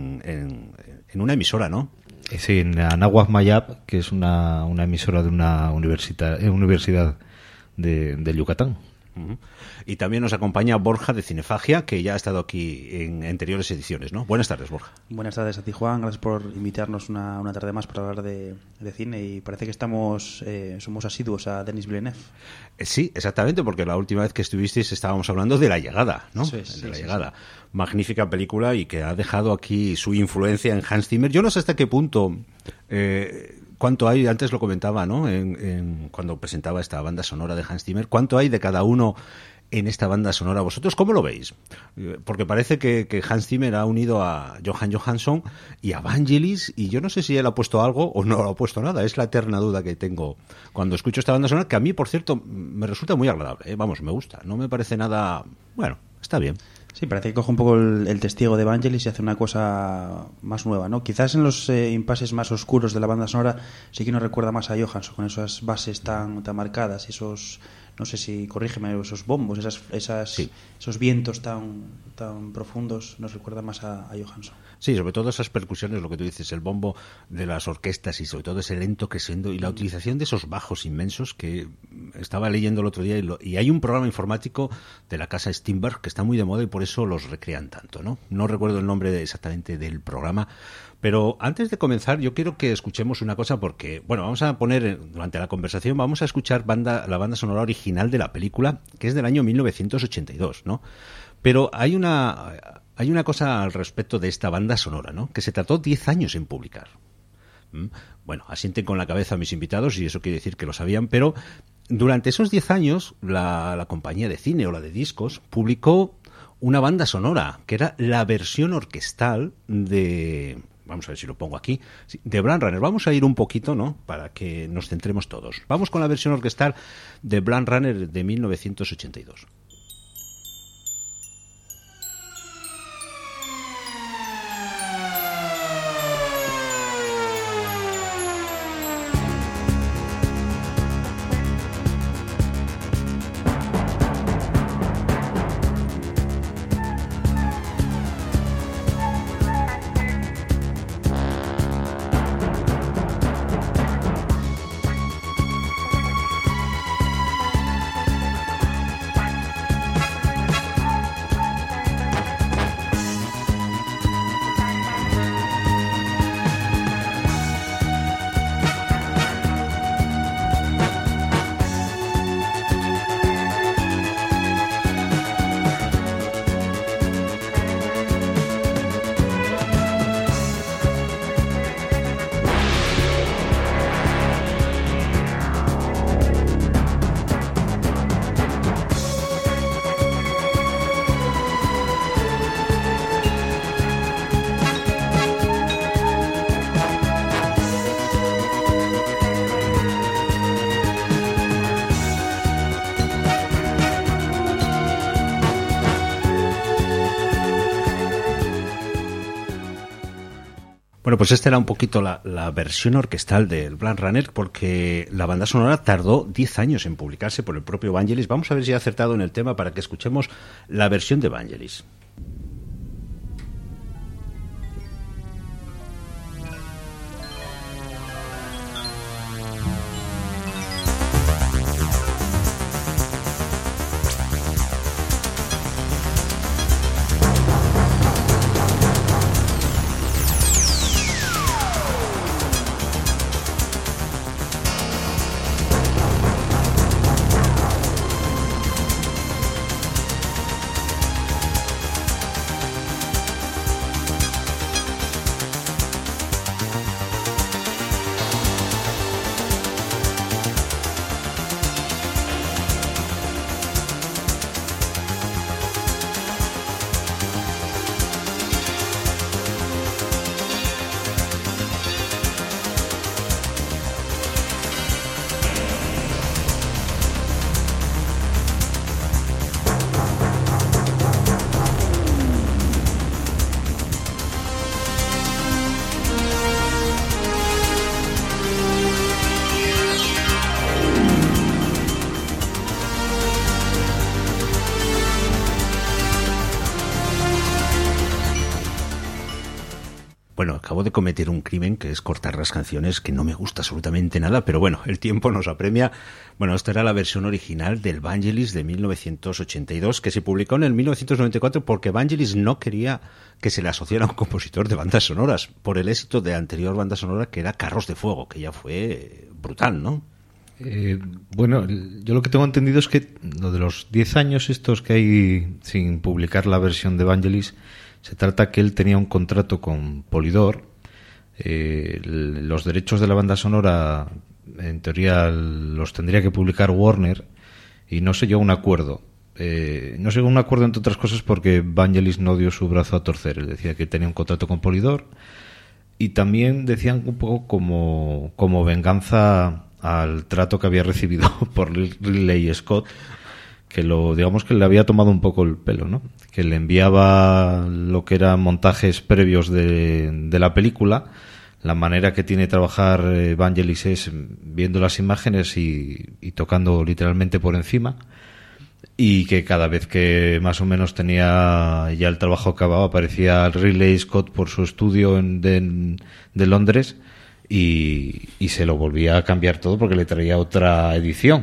[SPEAKER 2] en una emisora, ¿no?
[SPEAKER 3] Sí, en Anáhuac Mayab, que es una emisora de una universidad del Yucatán.
[SPEAKER 2] Uh-huh. Y también nos acompaña Borja de Cinefagia, que ya ha estado aquí en anteriores ediciones, ¿no? Buenas tardes, Borja.
[SPEAKER 4] Buenas tardes a ti, Juan. Gracias por invitarnos una tarde más para hablar de cine, y parece que somos asiduos a Denis Villeneuve.
[SPEAKER 2] Sí, exactamente, porque la última vez que estuvisteis estábamos hablando de La Llegada, ¿no?
[SPEAKER 4] Sí,
[SPEAKER 2] de La Llegada. Sí. Magnífica película y que ha dejado aquí su influencia en Hans Zimmer. Yo no sé hasta qué punto... ¿Cuánto hay? Antes lo comentaba, ¿no? Cuando presentaba esta banda sonora de Hans Zimmer. ¿Cuánto hay de cada uno en esta banda sonora? ¿Vosotros cómo lo veis? Porque parece que Hans Zimmer ha unido a Johan Johansson y a Vangelis, y yo no sé si él ha puesto algo o no ha puesto nada. Es la eterna duda que tengo cuando escucho esta banda sonora, que a mí, por cierto, me resulta muy agradable, ¿eh? Vamos, me gusta. No me parece nada... Bueno, está bien.
[SPEAKER 4] Sí, parece que coge un poco el testigo de Vangelis y hace una cosa más nueva, ¿no? Quizás en los impases más oscuros de la banda sonora sí que nos recuerda más a Johansson, con esas bases tan marcadas y esos, no sé si, corrígeme, esos bombos,
[SPEAKER 2] sí.
[SPEAKER 4] Esos vientos tan profundos, nos recuerda más a Johansson.
[SPEAKER 2] Sí, sobre todo esas percusiones, lo que tú dices, el bombo de las orquestas y sobre todo ese lento crescendo y la utilización de esos bajos inmensos que estaba leyendo el otro día, y hay un programa informático de la casa Steinberg que está muy de moda y por eso los recrean tanto, ¿no? No recuerdo el nombre exactamente del programa, pero antes de comenzar yo quiero que escuchemos una cosa, porque, bueno, vamos a poner, durante la conversación, vamos a escuchar la banda sonora original de la película, que es del año 1982, ¿no? Pero hay una cosa al respecto de esta banda sonora, ¿no? Que se tardó 10 años en publicar. Bueno, asienten con la cabeza a mis invitados y eso quiere decir que lo sabían, pero durante esos 10 años la compañía de cine o la de discos publicó una banda sonora que era la versión orquestal de... Vamos a ver si lo pongo aquí. De Blade Runner. Vamos a ir un poquito, ¿no? Para que nos centremos todos. Vamos con la versión orquestal de Blade Runner de 1982. Bueno, pues esta era un poquito la versión orquestal del Blade Runner, porque la banda sonora tardó 10 años en publicarse por el propio Vangelis. Vamos a ver si he acertado en el tema para que escuchemos la versión de Vangelis. Bueno, acabo de cometer un crimen que es cortar las canciones, que no me gusta absolutamente nada, pero bueno, el tiempo nos apremia. Bueno, esta era la versión original del Vangelis de 1982, que se publicó en el 1994 porque Vangelis no quería que se le asociara a un compositor de bandas sonoras, por el éxito de la anterior banda sonora, que era Carros de Fuego, que ya fue brutal, ¿no?
[SPEAKER 3] Bueno, yo lo que tengo entendido es que lo de los 10 años estos que hay sin publicar la versión de Vangelis, se trata que él tenía un contrato con Polydor. Los derechos de la banda sonora, en teoría, los tendría que publicar Warner y no se llegó a un acuerdo. No se llegó a un acuerdo, entre otras cosas, porque Vangelis no dio su brazo a torcer. Él decía que tenía un contrato con Polydor y también decían un poco como venganza al trato que había recibido por Ridley Scott, que digamos que le había tomado un poco el pelo, ¿no? Que le enviaba lo que eran montajes previos de la película. La manera que tiene de trabajar Vangelis es viendo las imágenes y tocando literalmente por encima, y que cada vez que más o menos tenía ya el trabajo acabado aparecía Ridley Scott por su estudio de Londres y se lo volvía a cambiar todo porque le traía otra edición.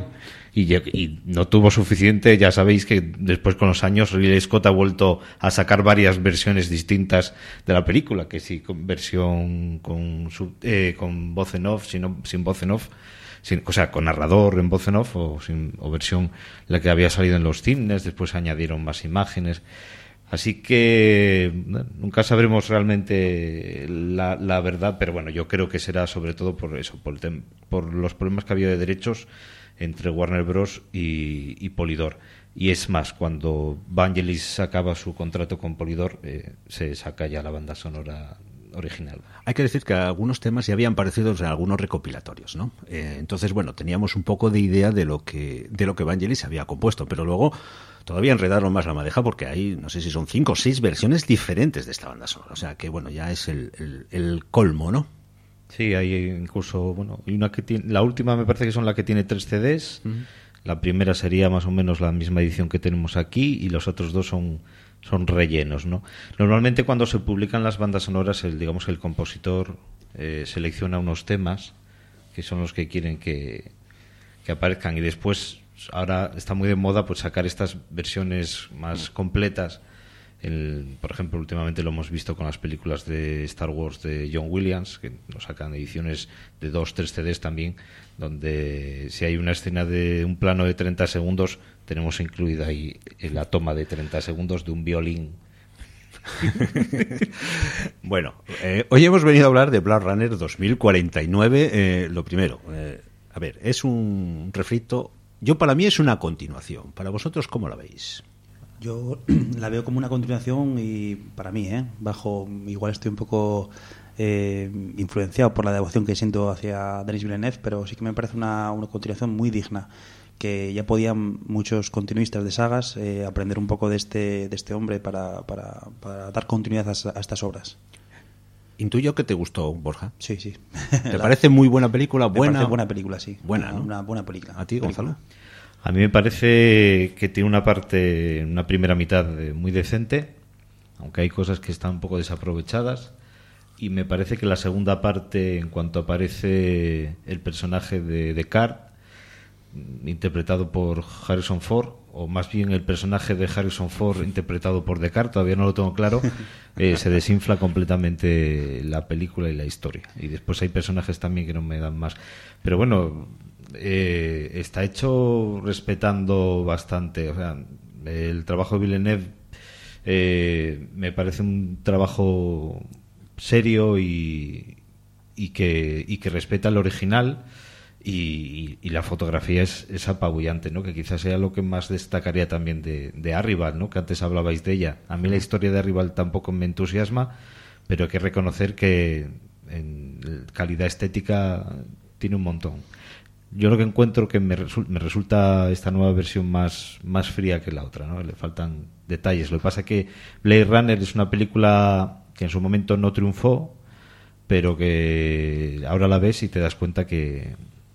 [SPEAKER 3] Y no tuvo suficiente. Ya sabéis que después, con los años, Ridley Scott ha vuelto a sacar varias versiones distintas de la película, que sí, con versión con voz en off, sin voz en off, o sea, con narrador en voz en off, o versión la que había salido en los cines. Después añadieron más imágenes. Así que nunca sabremos realmente la verdad, pero bueno, yo creo que será sobre todo por eso, por los problemas que había de derechos entre Warner Bros. y Polydor. Y es más, cuando Vangelis acaba su contrato con Polydor, se saca ya la banda sonora original.
[SPEAKER 2] Hay que decir que algunos temas ya habían aparecido en algunos recopilatorios, ¿no? Entonces, bueno, teníamos un poco de idea de lo que Vangelis había compuesto, pero luego todavía enredaron más la madeja porque hay, no sé si son 5 o 6 versiones diferentes de esta banda sonora. O sea que, bueno, ya es el colmo, ¿no?
[SPEAKER 3] Sí, hay incluso, bueno, y una que tiene, la última me parece que son la que tiene 3 CDs. Uh-huh. La primera sería más o menos la misma edición que tenemos aquí y los otros 2 son rellenos, ¿no? Normalmente cuando se publican las bandas sonoras, digamos que el compositor selecciona unos temas que son los que quieren que aparezcan, y después ahora está muy de moda pues sacar estas versiones más completas. Por ejemplo, últimamente lo hemos visto con las películas de Star Wars de John Williams, que nos sacan ediciones de 2-3 CDs también, donde si hay una escena de un plano de 30 segundos, tenemos incluida ahí la toma de 30 segundos de un violín.
[SPEAKER 2] Bueno, hoy hemos venido a hablar de Blade Runner 2049. Lo primero, a ver, es un refrito. Para mí es una continuación. Para vosotros, ¿cómo la veis?
[SPEAKER 4] Yo la veo como una continuación y para mí, igual estoy un poco influenciado por la devoción que siento hacia Denis Villeneuve, pero sí que me parece una continuación muy digna, que ya podían muchos continuistas de sagas aprender un poco de este hombre para dar continuidad a estas obras.
[SPEAKER 2] Intuyo que te gustó, Borja.
[SPEAKER 4] Sí, sí.
[SPEAKER 2] ¿Te parece muy buena película?
[SPEAKER 4] Me parece buena película, sí.
[SPEAKER 2] Buena, ¿no?
[SPEAKER 4] Una buena película.
[SPEAKER 2] ¿A ti, Gonzalo?
[SPEAKER 3] A mí me parece que tiene una primera mitad muy decente, aunque hay cosas que están un poco desaprovechadas, y me parece que la segunda parte, en cuanto aparece el personaje de Descartes, interpretado por Harrison Ford, o más bien el personaje de Harrison Ford interpretado por Descartes, todavía no lo tengo claro, se desinfla completamente la película y la historia. Y después hay personajes también que no me dan más. Pero bueno, está hecho respetando bastante. O sea, el trabajo de Villeneuve me parece un trabajo serio y que respeta el original. Y la fotografía es apabullante, ¿no? Que quizás sea lo que más destacaría también de Arrival, ¿no? Que antes hablabais de ella. A mí la historia de Arrival tampoco me entusiasma, pero hay que reconocer que en calidad estética tiene un montón. Yo lo que encuentro que me resulta esta nueva versión más fría que la otra, ¿no? Le faltan detalles. Lo que pasa es que Blade Runner es una película que en su momento no triunfó, pero que ahora la ves y te das cuenta que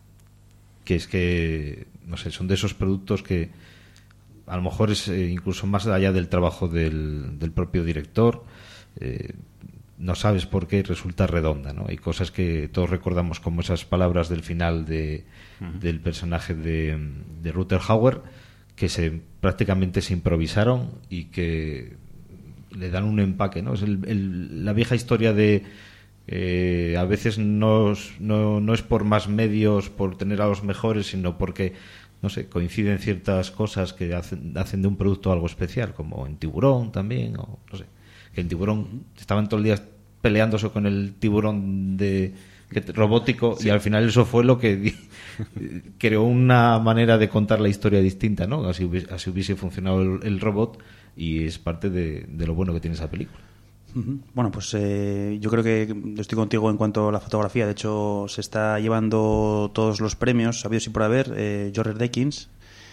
[SPEAKER 3] es que, no sé, son de esos productos que a lo mejor es incluso más allá del trabajo del propio director. no sabes por qué resulta redonda, ¿no? Hay cosas que todos recordamos como esas palabras del final del personaje de Rutger Hauer, que prácticamente se improvisaron y que le dan un empaque, ¿no? Es la vieja historia de a veces no es por más medios, por tener a los mejores, sino porque, no sé, coinciden ciertas cosas que hacen de un producto algo especial, como en Tiburón también, o no sé, que en Tiburón estaban todo el día peleándose con el tiburón robótico, sí. Y al final eso fue lo que creó una manera de contar la historia distinta, ¿no? Así hubiese funcionado el robot, y es parte de lo bueno que tiene esa película.
[SPEAKER 4] Bueno, pues yo creo que estoy contigo en cuanto a la fotografía. De hecho, se está llevando todos los premios habidos y por haber, Roger Deakins.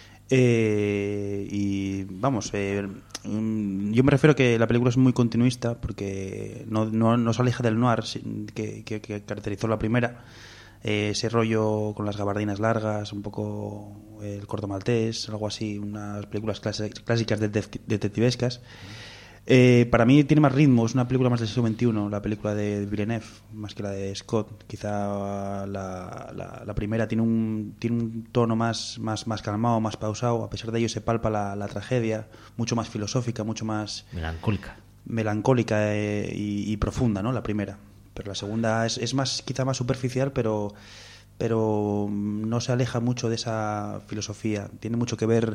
[SPEAKER 4] Y vamos, yo me refiero a que la película es muy continuista, porque no se aleja del noir que caracterizó la primera. Ese rollo con las gabardinas largas, un poco el corto maltés, algo así, unas películas clásicas detectivescas. Para mí tiene más ritmo, es una película más del siglo XXI, la película de Villeneuve, más que la de Scott. Quizá la primera tiene un tono más calmado, más pausado. A pesar de ello se palpa la tragedia, mucho más filosófica, mucho más melancólica y profunda, ¿no? La primera. Pero la segunda es quizá más superficial, pero no se aleja mucho de esa filosofía. Tiene mucho que ver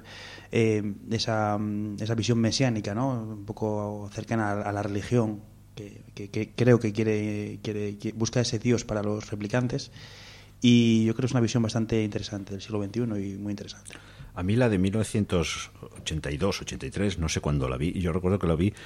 [SPEAKER 4] esa visión mesiánica, ¿no? Un poco cercana a la religión, que creo que quiere busca ese Dios para los replicantes. Y yo creo que es una visión bastante interesante del siglo XXI y muy interesante.
[SPEAKER 2] A mí la de 1982, 83, no sé cuándo la vi, yo recuerdo que la vi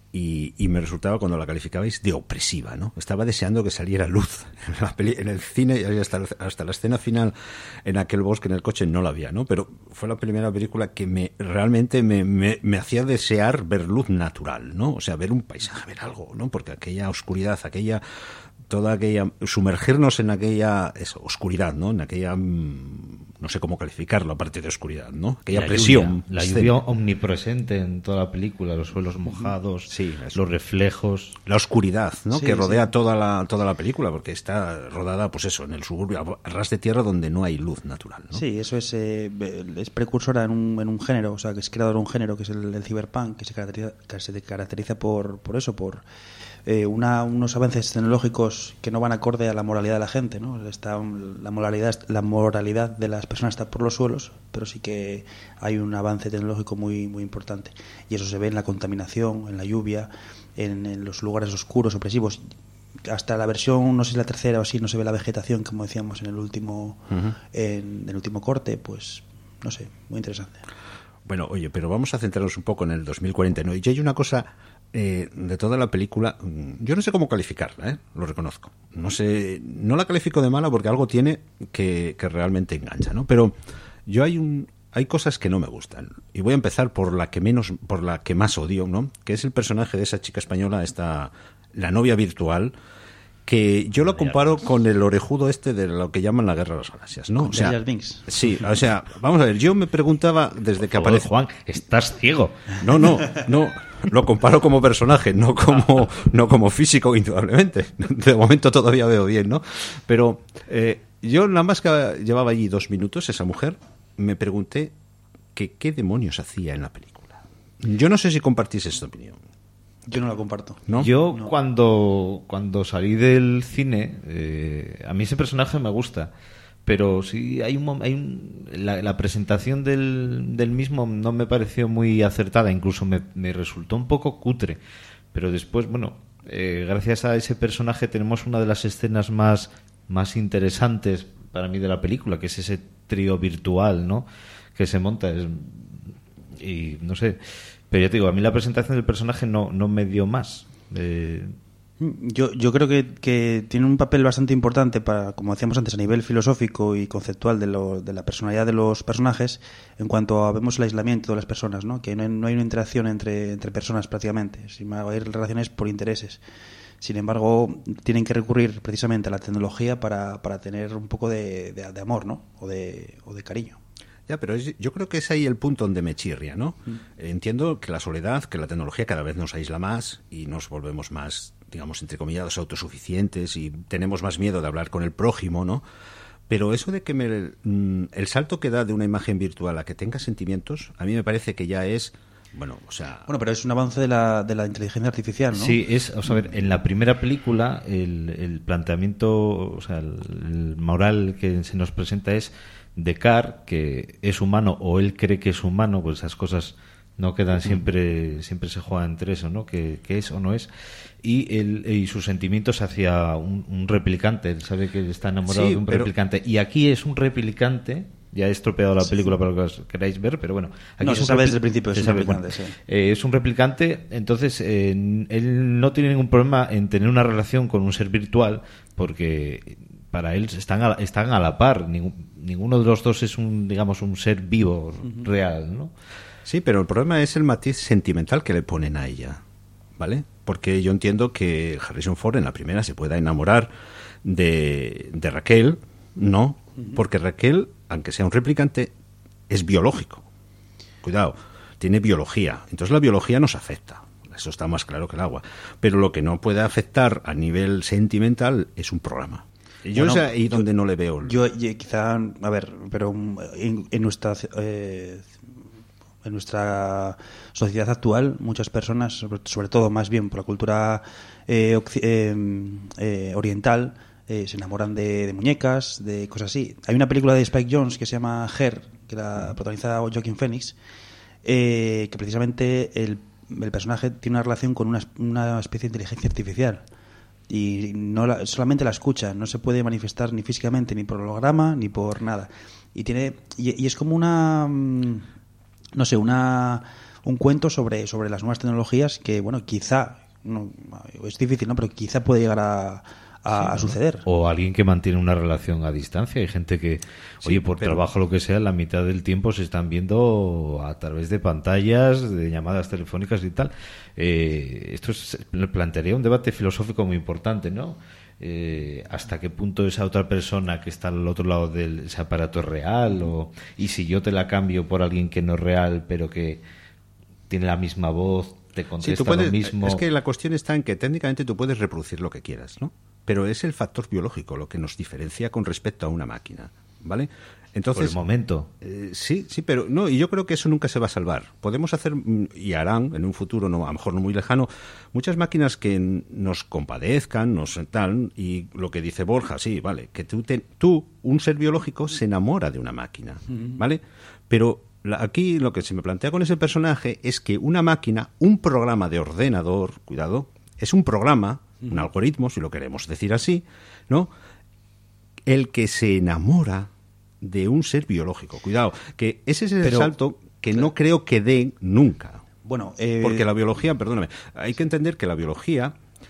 [SPEAKER 2] y me resultaba, cuando la calificabais, de opresiva, ¿no? Estaba deseando que saliera luz en el cine, y hasta la escena final en aquel bosque, en el coche, no la había, ¿no? Pero fue la primera película que realmente me hacía desear ver luz natural, ¿no? O sea, ver un paisaje, ver algo, ¿no? Porque aquella oscuridad, toda aquella, sumergirnos en aquella oscuridad, ¿no? En aquella, no sé cómo calificarlo, aparte de oscuridad, ¿no? Aquella presión.
[SPEAKER 3] La lluvia omnipresente en toda la película, los suelos mojados, sí, los reflejos.
[SPEAKER 2] La oscuridad, ¿no? Sí, que rodea toda la película, porque está rodada, pues eso, en el suburbio, a ras de tierra, donde no hay luz natural, ¿no?
[SPEAKER 4] Sí, eso es precursora en un género, o sea, que es creador de un género, que es el cyberpunk, que se caracteriza por eso, por unos avances tecnológicos que no van acorde a la moralidad de la gente, ¿no? La moralidad de las personas está por los suelos, pero sí que hay un avance tecnológico muy, muy importante. Y eso se ve en la contaminación, en la lluvia, en los lugares oscuros, opresivos. Hasta la versión, no sé si la tercera o así, no se ve la vegetación, como decíamos en el último en el último corte, pues no sé, muy interesante.
[SPEAKER 2] Bueno, oye, pero vamos a centrarnos un poco en el 2049. Y hay una cosa de toda la película, yo no sé cómo calificarla, lo reconozco. No la califico de mala, porque algo tiene que realmente engancha, ¿no? Pero yo hay cosas que no me gustan. Y voy a empezar por la que más odio, ¿no? Que es el personaje de esa chica española, la novia virtual, que yo lo comparo con el orejudo de lo que llaman la guerra de las galaxias, ¿no?
[SPEAKER 4] O sea,
[SPEAKER 2] sí, o sea, vamos a ver, yo me preguntaba desde que aparece...
[SPEAKER 3] Juan, estás ciego.
[SPEAKER 2] No, lo comparo como personaje, no como físico, indudablemente. De momento todavía veo bien, ¿no? Pero yo nada más que llevaba allí 2 minutos, esa mujer, me pregunté qué demonios hacía en la película. Yo no sé si compartís esta opinión.
[SPEAKER 4] Yo no la comparto.
[SPEAKER 2] ¿No?
[SPEAKER 3] Yo no. Cuando salí del cine, a mí ese personaje me gusta, pero sí la presentación del mismo no me pareció muy acertada, incluso me resultó un poco cutre, pero después, bueno, gracias a ese personaje tenemos una de las escenas más interesantes para mí de la película, que es ese trío virtual, ¿no?, que se monta, y no sé. Pero ya te digo, a mí la presentación del personaje no me dio más.
[SPEAKER 4] Yo creo que tiene un papel bastante importante para, como decíamos antes, a nivel filosófico y conceptual de la personalidad de los personajes, en cuanto a vemos el aislamiento de las personas, ¿no? Que no hay una interacción entre personas prácticamente, hay relaciones por intereses. Sin embargo, tienen que recurrir precisamente a la tecnología para tener un poco de amor, ¿no? O de cariño.
[SPEAKER 2] Ya, pero yo creo que es ahí el punto donde me chirria, ¿no? Entiendo que la soledad, que la tecnología cada vez nos aísla más y nos volvemos más digamos, entrecomillados, autosuficientes y tenemos más miedo de hablar con el prójimo, ¿no? Pero eso de que el salto que da de una imagen virtual a que tenga sentimientos, a mí me parece que ya es... Bueno, pero
[SPEAKER 4] es un avance de la inteligencia artificial, ¿no?
[SPEAKER 3] Sí, vamos a ver, en la primera película el planteamiento, o sea, el moral que se nos presenta es Descartes, que es humano o él cree que es humano, pues esas cosas no quedan siempre se juega entre eso, ¿no? Que es o no es, y sus sentimientos hacia un replicante. Él sabe que está enamorado de un replicante, y aquí es un replicante. Ya he estropeado la película para que os queráis ver, pero bueno. Aquí
[SPEAKER 4] no, se sabe desde el principio, es un replicante, sí.
[SPEAKER 3] Es un replicante, entonces él no tiene ningún problema en tener una relación con un ser virtual, porque para él están a la par. Ninguno de los dos es un ser vivo, real, ¿no?
[SPEAKER 2] Sí, pero el problema es el matiz sentimental que le ponen a ella, ¿vale? Porque yo entiendo que Harrison Ford en la primera se pueda enamorar de Raquel, ¿no? Porque Raquel, aunque sea un replicante, es biológico. Cuidado, tiene biología. Entonces la biología nos afecta. Eso está más claro que el agua. Pero lo que no puede afectar a nivel sentimental es un programa. Yo es ahí donde no le veo.
[SPEAKER 4] Yo quizá, a ver, pero en nuestra sociedad actual, muchas personas, sobre todo más bien por la cultura oriental, se enamoran de muñecas, de cosas así. Hay una película de Spike Jonze que se llama Her, que la protagoniza Joaquin Phoenix, que precisamente el personaje tiene una relación con una especie de inteligencia artificial y solamente la escucha, no se puede manifestar ni físicamente, ni por holograma, ni por nada. Y es como un cuento sobre las nuevas tecnologías que, bueno, quizá, no, es difícil, ¿no? Pero quizá puede llegar a suceder.
[SPEAKER 3] O alguien que mantiene una relación a distancia. Hay gente que, trabajo lo que sea, la mitad del tiempo se están viendo a través de pantallas, de llamadas telefónicas y tal. Esto plantearía un debate filosófico muy importante, ¿no? Hasta qué punto esa otra persona que está al otro lado de ese aparato es real, y si yo te la cambio por alguien que no es real pero que tiene la misma voz, te contesta lo mismo.
[SPEAKER 2] Es que la cuestión está en que técnicamente tú puedes reproducir lo que quieras, ¿no? Pero es el factor biológico lo que nos diferencia con respecto a una máquina, ¿vale? Entonces,
[SPEAKER 3] por el momento.
[SPEAKER 2] Sí, pero no, y yo creo que eso nunca se va a salvar. Podemos hacer, y harán en un futuro, no, a lo mejor no muy lejano, muchas máquinas que nos compadezcan, nos tal, y lo que dice Borja, sí, vale, que tú, un ser biológico, se enamora de una máquina, ¿vale? Pero aquí lo que se me plantea con ese personaje es que una máquina, un programa de ordenador, cuidado, es un programa, un algoritmo, si lo queremos decir así, ¿no? El que se enamora de un ser biológico. Cuidado, que ese es el salto que no creo que dé nunca.
[SPEAKER 4] Bueno,
[SPEAKER 2] porque la biología, perdóname, hay que entender que la biología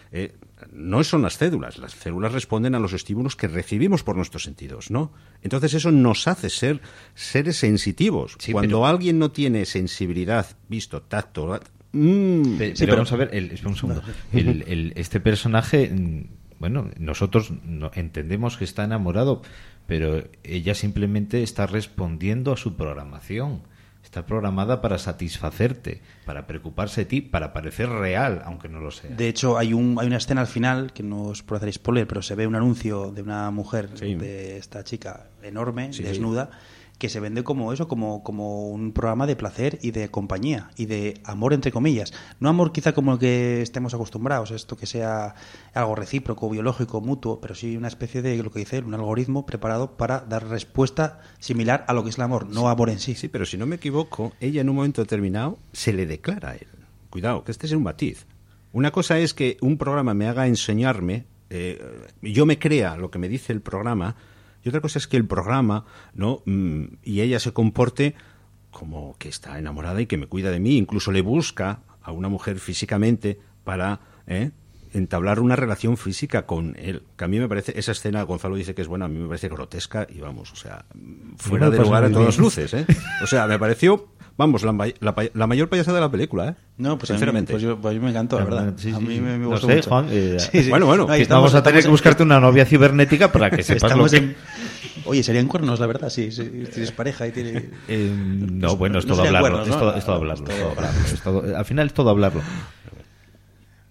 [SPEAKER 2] no son las células responden a los estímulos que recibimos por nuestros sentidos, ¿no? Entonces eso nos hace ser seres sensitivos. Sí, cuando alguien no tiene sensibilidad, visto, tacto...
[SPEAKER 3] pero vamos a ver, espera un segundo. Este personaje, bueno, nosotros entendemos que está enamorado, pero ella simplemente está respondiendo a su programación. Está programada para satisfacerte, para preocuparse de ti, para parecer real, aunque no lo sea.
[SPEAKER 4] De hecho, hay una escena al final, que no os puedo hacer spoiler, pero se ve un anuncio de una mujer, de esta chica enorme, desnuda, que se vende como eso, como un programa de placer y de compañía y de amor, entre comillas. No amor quizá como el que estemos acostumbrados, esto que sea algo recíproco, biológico, mutuo, pero sí una especie de, lo que dice él, un algoritmo preparado para dar respuesta similar a lo que es el amor, no amor en sí.
[SPEAKER 2] Sí, pero si no me equivoco, ella en un momento determinado se le declara a él. Cuidado, que este es un matiz. Una cosa es que un programa me haga enseñarme, yo me crea lo que me dice el programa, y otra cosa es que el programa, ¿no? Y ella se comporte como que está enamorada y que me cuida de mí, incluso le busca a una mujer físicamente para entablar una relación física con él. Que a mí me parece, esa escena, Gonzalo dice que es buena, a mí me parece grotesca y vamos, o sea, fuera de lugar a todas luces, ¿eh? O sea, me pareció, vamos, la mayor payasada de la película, ¿eh?
[SPEAKER 4] No, pues
[SPEAKER 2] sinceramente.
[SPEAKER 4] A mí me encantó, la verdad.
[SPEAKER 3] Sí,
[SPEAKER 4] a mí me
[SPEAKER 3] gustó mucho. Juan,
[SPEAKER 2] bueno.
[SPEAKER 3] Vamos a tener que buscarte una novia cibernética para que sepas lo que...
[SPEAKER 4] Oye, serían cuernos, la verdad, sí. Tienes pareja y tienes...
[SPEAKER 3] no, bueno, es todo hablarlo. Es todo hablarlo. Al final es todo hablarlo.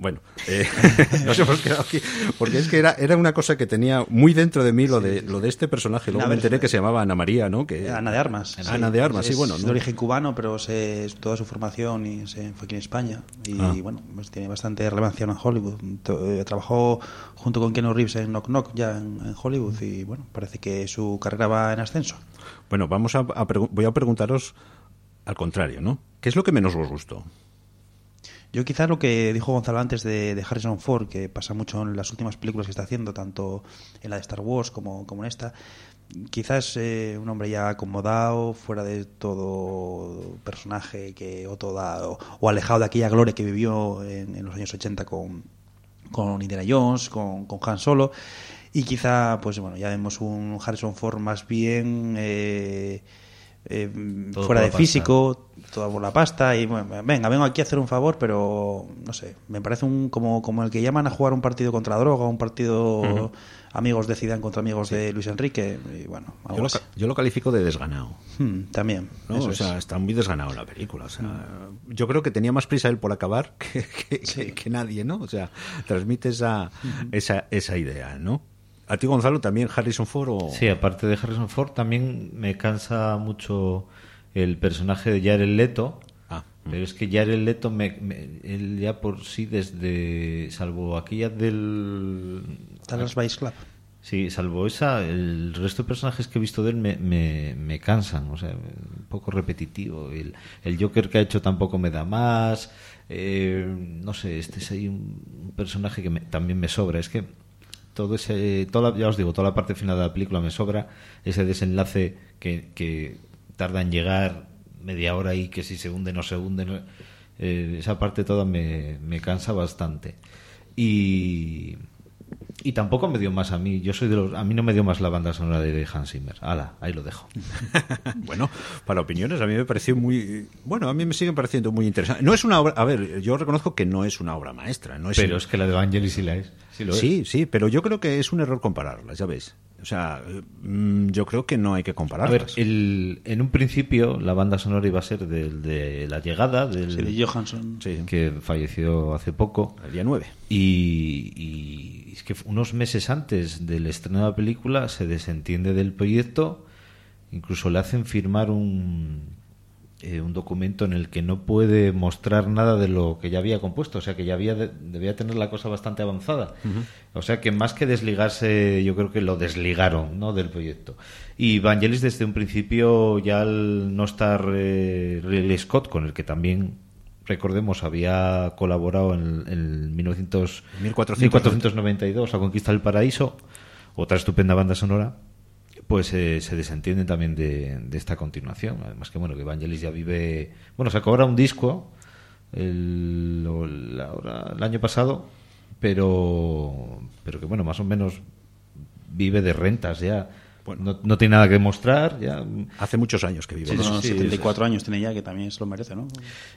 [SPEAKER 5] Bueno, no sé por qué aquí, porque es que era una cosa que tenía muy dentro de mí lo de este personaje. Luego me enteré que se llamaba Ana María, ¿no?
[SPEAKER 4] Ana de Armas.
[SPEAKER 5] Ana de Armas, sí, bueno.
[SPEAKER 4] Es de origen cubano, pero toda su formación fue aquí en España. Y bueno, pues tiene bastante relevancia en Hollywood. Trabajó junto con Keanu Reeves en Knock Knock ya en Hollywood y bueno, parece que su carrera va en ascenso.
[SPEAKER 5] Bueno, voy a preguntaros al contrario, ¿no? ¿Qué es lo que menos os gustó?
[SPEAKER 4] Yo quizás lo que dijo Gonzalo antes de Harrison Ford, que pasa mucho en las últimas películas que está haciendo, tanto en la de Star Wars como en esta, quizás un hombre ya acomodado, fuera de todo personaje o alejado de aquella gloria que vivió en los años 80 con Indiana Jones, con Han Solo, y quizá, pues bueno, ya vemos un Harrison Ford más bien fuera de físico, todo por la pasta, y bueno, vengo aquí a hacer un favor, pero no sé, me parece como el que llaman a jugar un partido contra droga, un partido amigos de Zidane contra amigos de Luis Enrique, y bueno,
[SPEAKER 5] yo lo califico de desganado.
[SPEAKER 4] También,
[SPEAKER 5] ¿no? O sea, está muy desganado en la película. O sea, yo creo que tenía más prisa él por acabar que nadie, ¿no? O sea, transmite esa idea, ¿no? ¿A ti, Gonzalo, también Harrison Ford?
[SPEAKER 3] Sí, aparte de Harrison Ford, también me cansa mucho el personaje de Jared Leto. Pero es que Jared Leto, él ya por sí, salvo aquella del
[SPEAKER 4] Dallas Buyers Club.
[SPEAKER 3] Sí, salvo esa, el resto de personajes que he visto de él me cansan. O sea, un poco repetitivo. El Joker que ha hecho tampoco me da más. No sé, este es ahí un personaje que también me sobra. Es que ya os digo, toda la parte final de la película me sobra, ese desenlace que tarda en llegar media hora y que si se hunde no se hunde, esa parte toda me cansa bastante y tampoco me dio más a mí. A mí no me dio más la banda sonora de Hans Zimmer. Ahí lo dejo.
[SPEAKER 5] Bueno, para opiniones, a mí me pareció a mí me sigue pareciendo muy interesante. No es una obra, a ver, yo reconozco que no es una obra maestra,
[SPEAKER 3] pero es que la de Vangelis sí la es.
[SPEAKER 5] Sí, pero yo creo que es un error compararlas, ya ves. O sea, yo creo que no hay que compararlas.
[SPEAKER 3] A ver, en un principio la banda sonora iba a ser de La Llegada,
[SPEAKER 4] de Johansson,
[SPEAKER 3] que falleció hace poco,
[SPEAKER 5] el día 9.
[SPEAKER 3] Y es que unos meses antes del estreno de la película se desentiende del proyecto, incluso le hacen firmar un documento en el que no puede mostrar nada de lo que ya había compuesto, o sea que ya debía tener la cosa bastante avanzada. O sea que más que desligarse, yo creo que lo desligaron, ¿no?, del proyecto. Y Vangelis desde un principio, ya al no estar Ridley Scott, con el que también, recordemos, había colaborado en 1492 a Conquista del Paraíso, otra estupenda banda sonora, pues se desentienden también de esta continuación. Además que bueno, que Vangelis ya vive, sacó ahora un disco el año pasado, pero que bueno, más o menos vive de rentas ya. Bueno, no tiene nada que demostrar ya.
[SPEAKER 5] Hace muchos años que vive.
[SPEAKER 4] 74 años tiene ya, que también se lo merece, ¿no?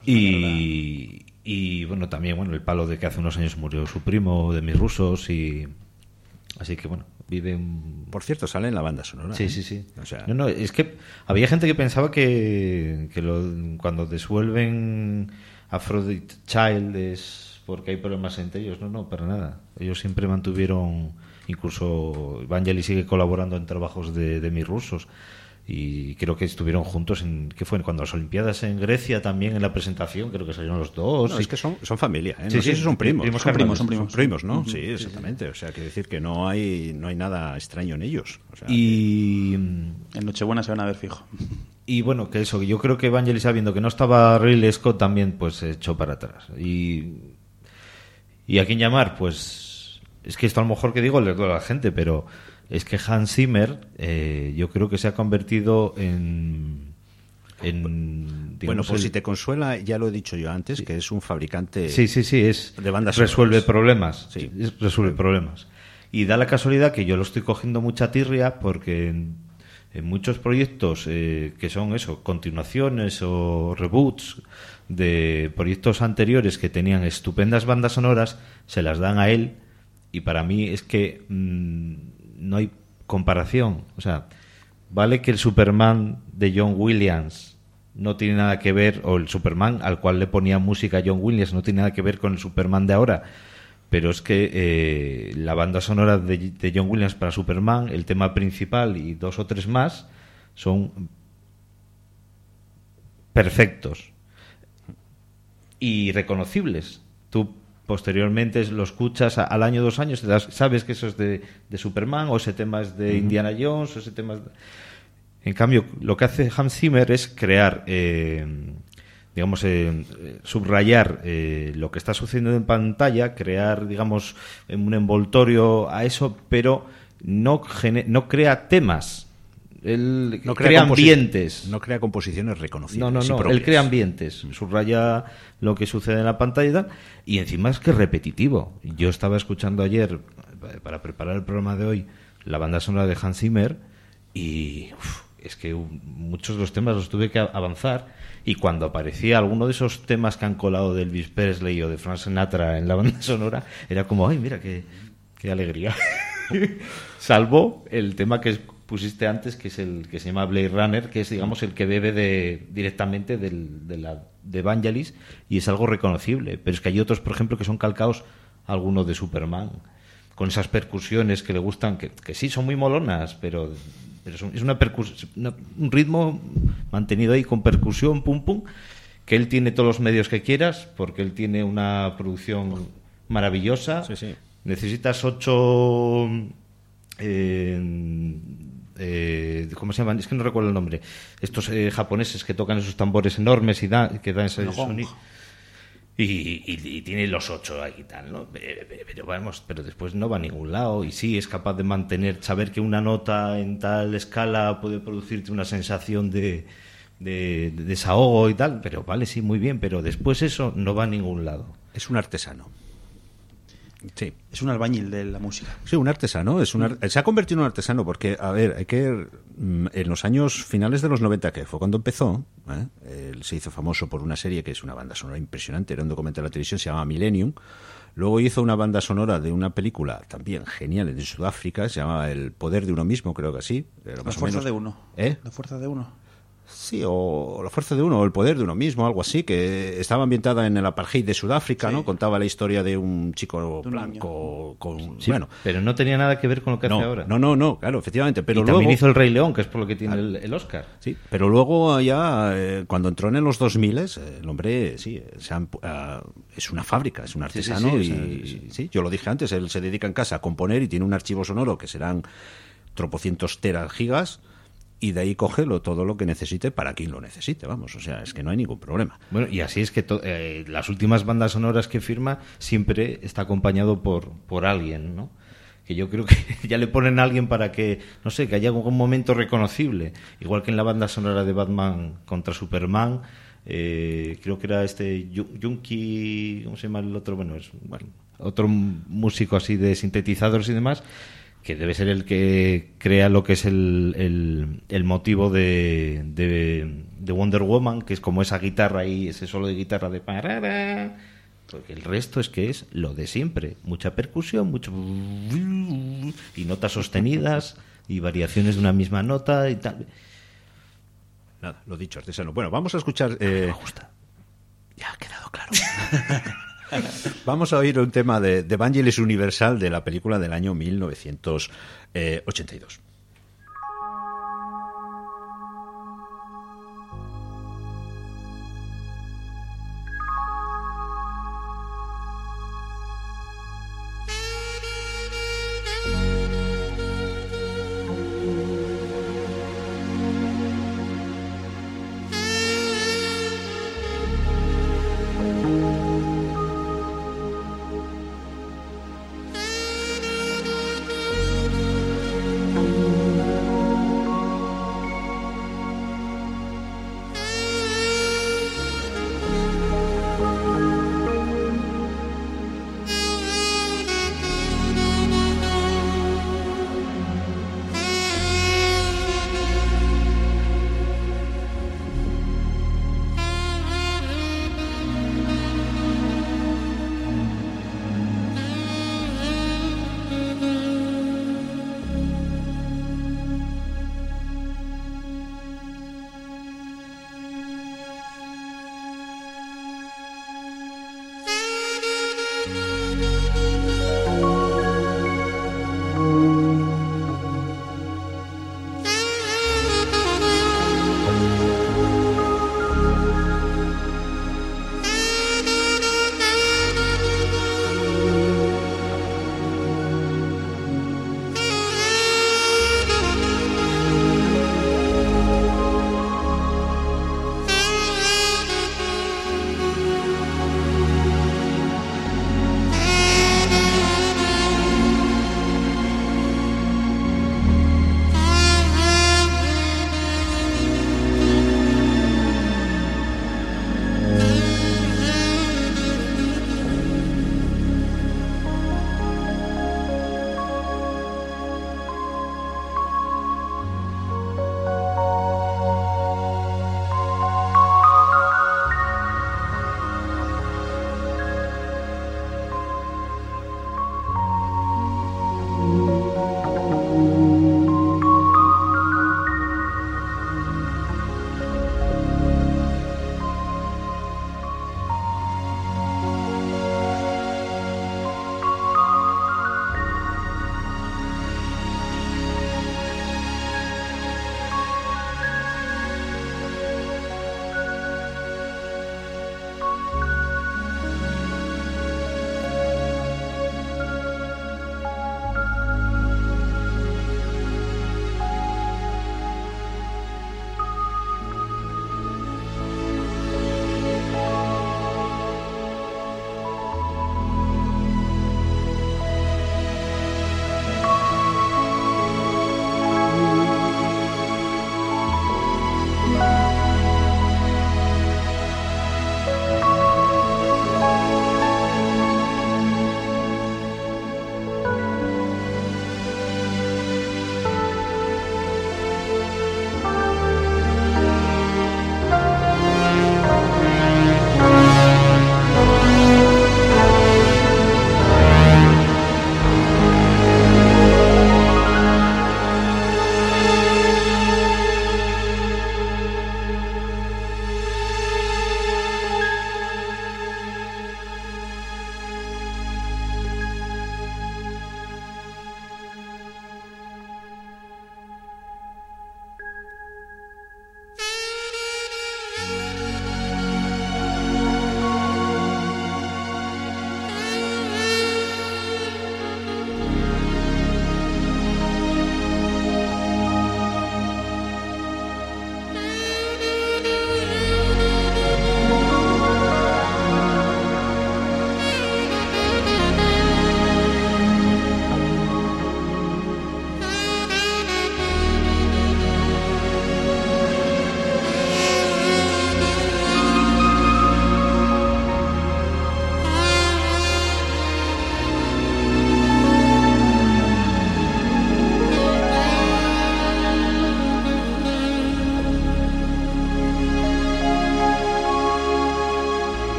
[SPEAKER 3] Y bueno, también el palo de que hace unos años murió su primo, de mis rusos, y así que bueno, vive
[SPEAKER 5] Por cierto, sale en la banda sonora.
[SPEAKER 3] Sí.
[SPEAKER 5] O sea...
[SPEAKER 3] No, es que había gente que pensaba que cuando desuelven Aphrodite Child es porque hay problemas entre ellos. No, para nada. Ellos siempre mantuvieron, incluso Vangelis sigue colaborando en trabajos de mis rusos. Y creo que estuvieron juntos ¿qué fue? Cuando las Olimpiadas en Grecia, también en la presentación, creo que salieron los dos.
[SPEAKER 5] No, es que son familia, ¿eh? No
[SPEAKER 3] Sí,
[SPEAKER 5] sé si son primos.
[SPEAKER 4] Son
[SPEAKER 5] primos, ¿no? Sí, exactamente. O sea, quiere decir que no hay nada extraño en ellos. O sea,
[SPEAKER 4] en Nochebuena se van a ver fijo.
[SPEAKER 3] Y bueno, que yo creo que Vangelis, sabiendo que no estaba Ridley Scott, también pues se echó para atrás. ¿Y a quién llamar? Pues es que esto a lo mejor que digo le duele a la gente, pero es que Hans Zimmer yo creo que se ha convertido en
[SPEAKER 5] bueno, pues si te consuela, ya lo he dicho yo antes, que es un fabricante
[SPEAKER 3] de
[SPEAKER 5] bandas
[SPEAKER 3] resuelve
[SPEAKER 5] sonoras.
[SPEAKER 3] Problemas.
[SPEAKER 5] Sí.
[SPEAKER 3] Resuelve problemas. Y da la casualidad que yo lo estoy cogiendo mucha tirria porque en muchos proyectos que son continuaciones o reboots de proyectos anteriores que tenían estupendas bandas sonoras, se las dan a él, y para mí es que no hay comparación. O sea, vale que el Superman de John Williams no tiene nada que ver, o el Superman al cual le ponía música John Williams no tiene nada que ver con el Superman de ahora, pero es que la banda sonora de John Williams para Superman, el tema principal y 2 o 3 más son perfectos y reconocibles. Tú posteriormente lo escuchas al año, 2 años, sabes que eso es de Superman, o ese tema es de Indiana Jones, o ese tema es de... En cambio, lo que hace Hans Zimmer es crear, subrayar lo que está sucediendo en pantalla, crear, digamos, un envoltorio a eso, pero no crea temas. Él crea ambientes.
[SPEAKER 5] No crea composiciones reconocibles.
[SPEAKER 3] No. Él crea ambientes. Subraya lo que sucede en la pantalla y tal. Y encima es que es repetitivo. Yo estaba escuchando ayer, para preparar el programa de hoy, la banda sonora de Hans Zimmer y... es que muchos de los temas los tuve que avanzar, y cuando aparecía alguno de esos temas que han colado de Elvis Presley o de Frank Sinatra en la banda sonora, era como, ay, mira, qué alegría. Salvo el tema que pusiste antes, que es el que se llama Blade Runner, que es, digamos, el que bebe directamente de Vangelis, y es algo reconocible. Pero es que hay otros, por ejemplo, que son calcados a alguno de Superman, con esas percusiones que le gustan, que sí, son muy molonas, pero es una percusión, un ritmo mantenido ahí con percusión, pum pum, que él tiene todos los medios que quieras, porque él tiene una producción maravillosa.
[SPEAKER 5] Sí.
[SPEAKER 3] Necesitas 8 ¿cómo se llaman? Es que no recuerdo el nombre. Estos japoneses que tocan esos tambores enormes y que dan ese sonido. Y tiene los 8 ahí y tal, ¿no? Pero después no va a ningún lado. Y sí, es capaz de saber que una nota en tal escala puede producirte una sensación de desahogo y tal. Pero vale, sí, muy bien, pero después eso no va a ningún lado.
[SPEAKER 5] Es un artesano. Sí.
[SPEAKER 4] Es un albañil de la música.
[SPEAKER 5] Sí, un artesano. Se ha convertido en un artesano porque, a ver, en los años finales de los 90, que fue cuando empezó, él se hizo famoso por una serie que es una banda sonora impresionante, era un documental de la televisión, se llama Millennium. Luego hizo una banda sonora de una película también genial en Sudáfrica, se llama El poder de uno mismo, creo que así.
[SPEAKER 4] La fuerza de uno.
[SPEAKER 5] La
[SPEAKER 4] fuerza de uno.
[SPEAKER 5] Sí, o La fuerza de uno, o El poder de uno mismo, algo así, que estaba ambientada en el apartheid de Sudáfrica, sí. ¿No? Contaba la historia de un chico blanco con...
[SPEAKER 3] Sí, bueno, pero no tenía nada que ver con lo que hace ahora.
[SPEAKER 5] No, claro, efectivamente. Pero
[SPEAKER 3] y
[SPEAKER 5] luego,
[SPEAKER 3] también hizo El Rey León, que es por lo que tiene el Oscar.
[SPEAKER 5] Sí, pero luego ya, cuando entró en los 2000, el hombre, sí, es una fábrica, es un artesano. Sí, yo lo dije antes, él se dedica en casa a componer y tiene un archivo sonoro que serán tropocientos teragigas, y de ahí cógelo todo lo que necesite para quien lo necesite, vamos, o sea, es que no hay ningún problema.
[SPEAKER 3] Bueno, y así es que las últimas bandas sonoras que firma siempre está acompañado por alguien, ¿no? Que yo creo que ya le ponen a alguien para que, no sé, que haya algún momento reconocible, igual que en la banda sonora de Batman contra Superman, creo que era Junkie, ¿cómo se llama el otro? Bueno, otro músico así de sintetizadores y demás, que debe ser el que crea lo que es el motivo de Wonder Woman, que es como esa guitarra y ese solo de guitarra de parara, porque el resto es lo de siempre, mucha percusión, mucho y notas sostenidas y variaciones de una misma nota y tal.
[SPEAKER 5] Nada, lo dicho, artesano. Bueno, vamos a escuchar.
[SPEAKER 3] Me gusta.
[SPEAKER 5] Ya ha quedado claro. Vamos a oír un tema de Vangelis Universal de la película del año 1982.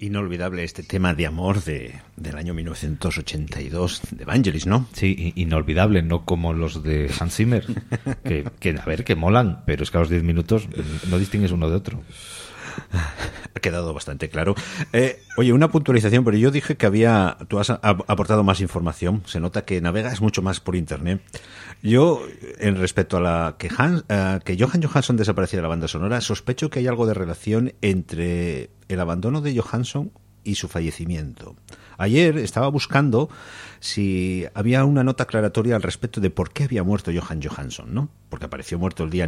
[SPEAKER 5] Inolvidable este tema de amor del año 1982 de Vangelis, ¿no?
[SPEAKER 3] Sí, inolvidable, no como los de Hans Zimmer, que a ver, que molan, pero es que a los 10 minutos no distingues uno de otro.
[SPEAKER 5] Ha quedado bastante claro. Oye, una puntualización, pero yo dije que tú has aportado más información. Se nota que navegas mucho más por internet. Yo, en respecto a que Johan Johansson desapareciera de la banda sonora, sospecho que hay algo de relación entre el abandono de Johansson y su fallecimiento. Ayer estaba buscando si había una nota aclaratoria al respecto de por qué había muerto Johan Johansson, ¿no? Porque apareció muerto el día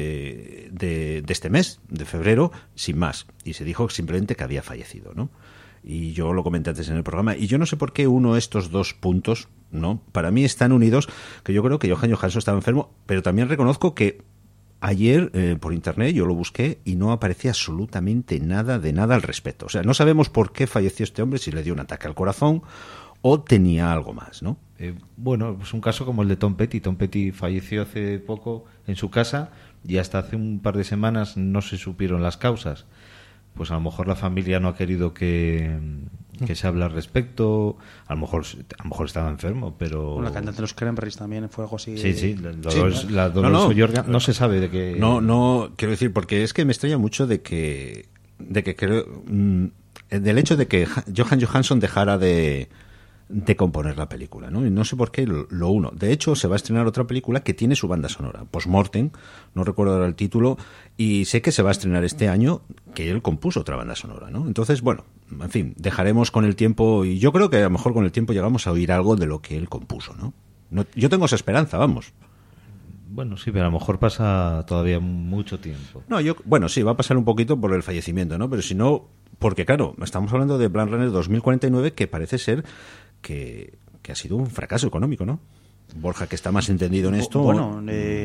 [SPEAKER 5] 9 de este mes, de febrero, sin más. Y se dijo simplemente que había fallecido, ¿no? Y yo lo comenté antes en el programa. Y yo no sé por qué uno de estos dos puntos, ¿no? Para mí están unidos, que yo creo que Johan Johansson estaba enfermo, pero también reconozco que ayer por internet yo lo busqué y no aparecía absolutamente nada de nada al respecto. O sea, no sabemos por qué falleció este hombre, si le dio un ataque al corazón o tenía algo más, ¿no?
[SPEAKER 3] Bueno, pues un caso como el de Tom Petty. Tom Petty falleció hace poco en su casa y hasta hace un par de semanas no se supieron las causas. Pues a lo mejor la familia no ha querido que se hable al respecto. A lo mejor estaba enfermo, pero...
[SPEAKER 4] Bueno, la cantante de los Cranberries también fue algo así.
[SPEAKER 3] Sí, la Dolores O'Riordan no se sabe de qué...
[SPEAKER 5] No, quiero decir, porque es que me extraña mucho de que creo... del hecho de que Johan Johansson dejara de componer la película, ¿no? Y no sé por qué lo uno. De hecho, se va a estrenar otra película que tiene su banda sonora, Postmortem, no recuerdo ahora el título, y sé que se va a estrenar este año, que él compuso otra banda sonora, ¿no? Entonces, bueno, en fin, dejaremos con el tiempo, y yo creo que a lo mejor con el tiempo llegamos a oír algo de lo que él compuso, ¿no? Yo tengo esa esperanza, vamos.
[SPEAKER 3] Bueno, sí, pero a lo mejor pasa todavía mucho tiempo.
[SPEAKER 5] Bueno, sí, va a pasar un poquito por el fallecimiento, ¿no? Pero si no, porque claro, estamos hablando de Blade Runner 2049, que parece ser que ha sido un fracaso económico, ¿no? Borja, que está más entendido en esto.
[SPEAKER 4] Bueno,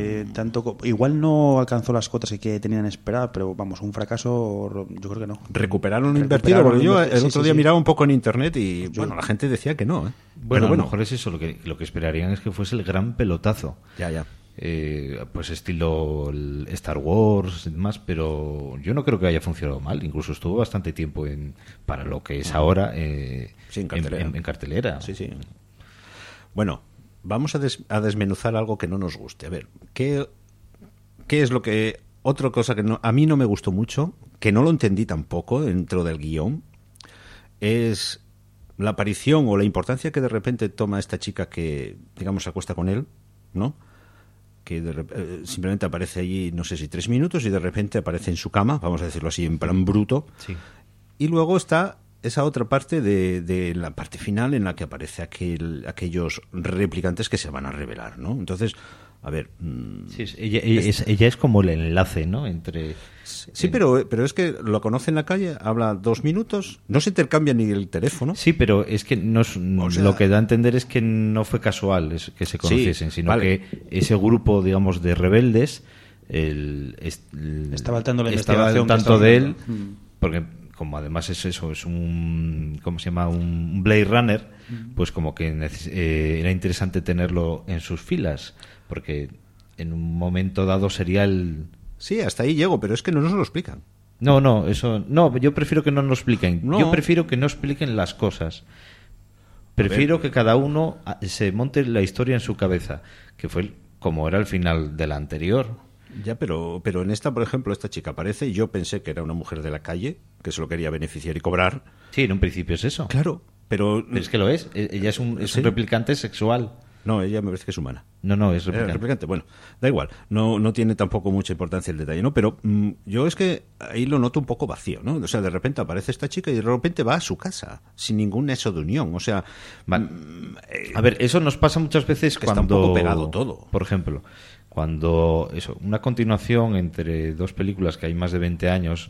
[SPEAKER 4] igual no alcanzó las cotas que tenían esperar, pero vamos, un fracaso yo creo que no.
[SPEAKER 5] Recuperaron lo invertido, porque yo el otro día miraba un poco en internet y bueno, la gente decía que no, ¿eh?
[SPEAKER 3] Bueno, a lo mejor es eso, lo que esperarían es que fuese el gran pelotazo.
[SPEAKER 5] Ya.
[SPEAKER 3] Pues estilo Star Wars y demás, pero yo no creo que haya funcionado mal. Incluso estuvo bastante tiempo para lo que es ahora
[SPEAKER 5] en cartelera.
[SPEAKER 3] En cartelera.
[SPEAKER 5] Sí. Bueno, vamos a desmenuzar algo que no nos guste. A ver, ¿qué es lo que... Otra cosa que a mí no me gustó mucho, que no lo entendí tampoco dentro del guión, es la aparición o la importancia que de repente toma esta chica que, digamos, se acuesta con él, ¿no? Que simplemente aparece allí, no sé si 3 minutos, y de repente aparece en su cama, vamos a decirlo así, en plan bruto.
[SPEAKER 3] Sí.
[SPEAKER 5] Y luego está esa otra parte de la parte final en la que aparece aquellos replicantes que se van a revelar, ¿no? Entonces, a ver...
[SPEAKER 3] Sí, ella es como el enlace, ¿no?
[SPEAKER 5] Sí, pero es que lo conoce en la calle, habla 2 minutos, no se intercambia ni el teléfono.
[SPEAKER 3] Sí, pero es que lo que da a entender es que no fue casual que se conociesen, sino que ese grupo, digamos, de rebeldes
[SPEAKER 4] estaba al tanto de la
[SPEAKER 3] estaba
[SPEAKER 4] investigación,
[SPEAKER 3] al tanto de él, porque como además es eso, es un, ¿cómo se llama? Un Blade Runner, pues como que era interesante tenerlo en sus filas, porque en un momento dado sería el...
[SPEAKER 5] Sí, hasta ahí llego, pero es que no nos lo explican.
[SPEAKER 3] No, yo prefiero que no nos lo expliquen.
[SPEAKER 5] No.
[SPEAKER 3] Yo prefiero que no expliquen las cosas. Prefiero que cada uno se monte la historia en su cabeza, que fue como era el final de la anterior.
[SPEAKER 5] Ya, pero en esta, por ejemplo, esta chica aparece y yo pensé que era una mujer de la calle, que se lo quería beneficiar y cobrar.
[SPEAKER 3] Sí, en un principio es eso.
[SPEAKER 5] Claro, pero
[SPEAKER 3] es que lo es. Ella es un replicante sexual.
[SPEAKER 5] No, ella me parece que es humana.
[SPEAKER 3] No, es replicante.
[SPEAKER 5] Bueno, da igual. No tiene tampoco mucha importancia el detalle, ¿no? Pero yo es que ahí lo noto un poco vacío, ¿no? O sea, de repente aparece esta chica y de repente va a su casa, sin ningún nexo de unión. O sea...
[SPEAKER 3] a ver, eso nos pasa muchas veces
[SPEAKER 5] que
[SPEAKER 3] cuando...
[SPEAKER 5] está un poco pegado todo.
[SPEAKER 3] Por ejemplo, cuando... una continuación entre dos películas que hay más de 20 años...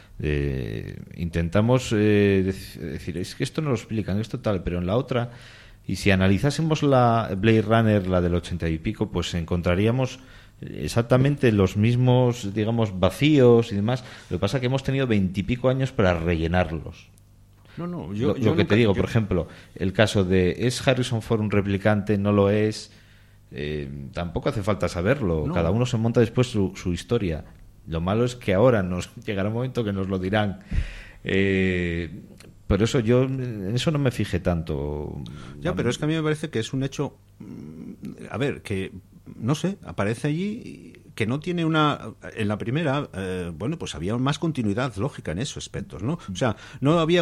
[SPEAKER 3] intentamos decir, es que esto no lo explican, esto tal, pero en la otra... Y si analizásemos la Blade Runner, la del 80 y pico, pues encontraríamos exactamente los mismos, digamos, vacíos y demás. Lo que pasa es que hemos tenido 20 y pico años para rellenarlos. Yo que te digo, por ejemplo, el caso de ¿es Harrison Ford un replicante? ¿No lo es? Tampoco hace falta saberlo. Cada uno se monta después su historia. Lo malo es que ahora nos llegará un momento que nos lo dirán. Por eso yo en eso no me fijé tanto.
[SPEAKER 5] Ya, pero es que a mí me parece que es un hecho, a ver, que no sé, aparece allí que no tiene en la primera, bueno, pues había más continuidad lógica en esos aspectos, ¿no? O sea, no había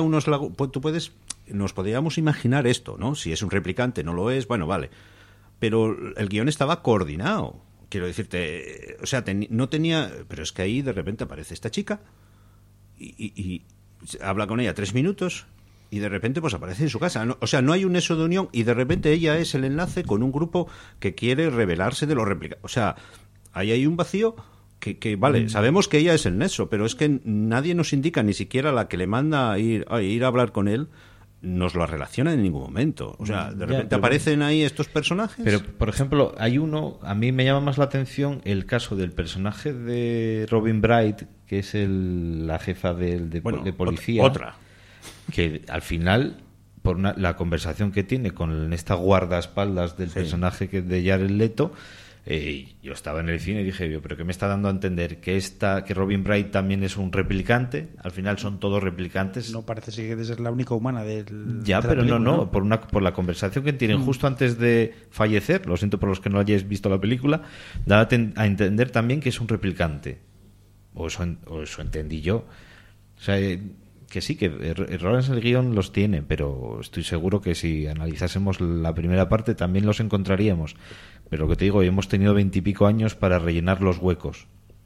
[SPEAKER 5] nos podríamos imaginar esto, ¿no? Si es un replicante, no lo es, bueno, vale. Pero el guión estaba coordinado, quiero decirte, o sea, no tenía, pero es que ahí de repente aparece esta chica y habla con ella 3 minutos y de repente pues aparece en su casa. O sea, no hay un nexo de unión y de repente ella es el enlace con un grupo que quiere rebelarse de los replicantes. O sea, ahí hay un vacío que vale, sabemos que ella es el nexo, pero es que nadie nos indica, ni siquiera la que le manda a ir a hablar con él, nos lo relaciona en ningún momento. O sea, de repente aparecen ahí estos personajes.
[SPEAKER 3] Pero, por ejemplo, hay uno, a mí me llama más la atención el caso del personaje de Robin Bright, que es la jefa de policía.
[SPEAKER 5] Otra.
[SPEAKER 3] Que al final, por la conversación que tiene con esta guardaespaldas del personaje de Jared Leto, yo estaba en el cine y dije, pero ¿qué me está dando a entender? Que Robin Bright también es un replicante. Al final son todos replicantes.
[SPEAKER 4] No parece ser la única humana del.
[SPEAKER 3] Ya, pero no. Por la conversación que tienen justo antes de fallecer, lo siento por los que no hayáis visto la película, da a entender también que es un replicante. O eso entendí yo. O sea, que sí, que errores en el guión los tiene, pero estoy seguro que si analizásemos la primera parte también los encontraríamos. Pero lo que te digo, hemos tenido 20 y pico años para rellenar los huecos.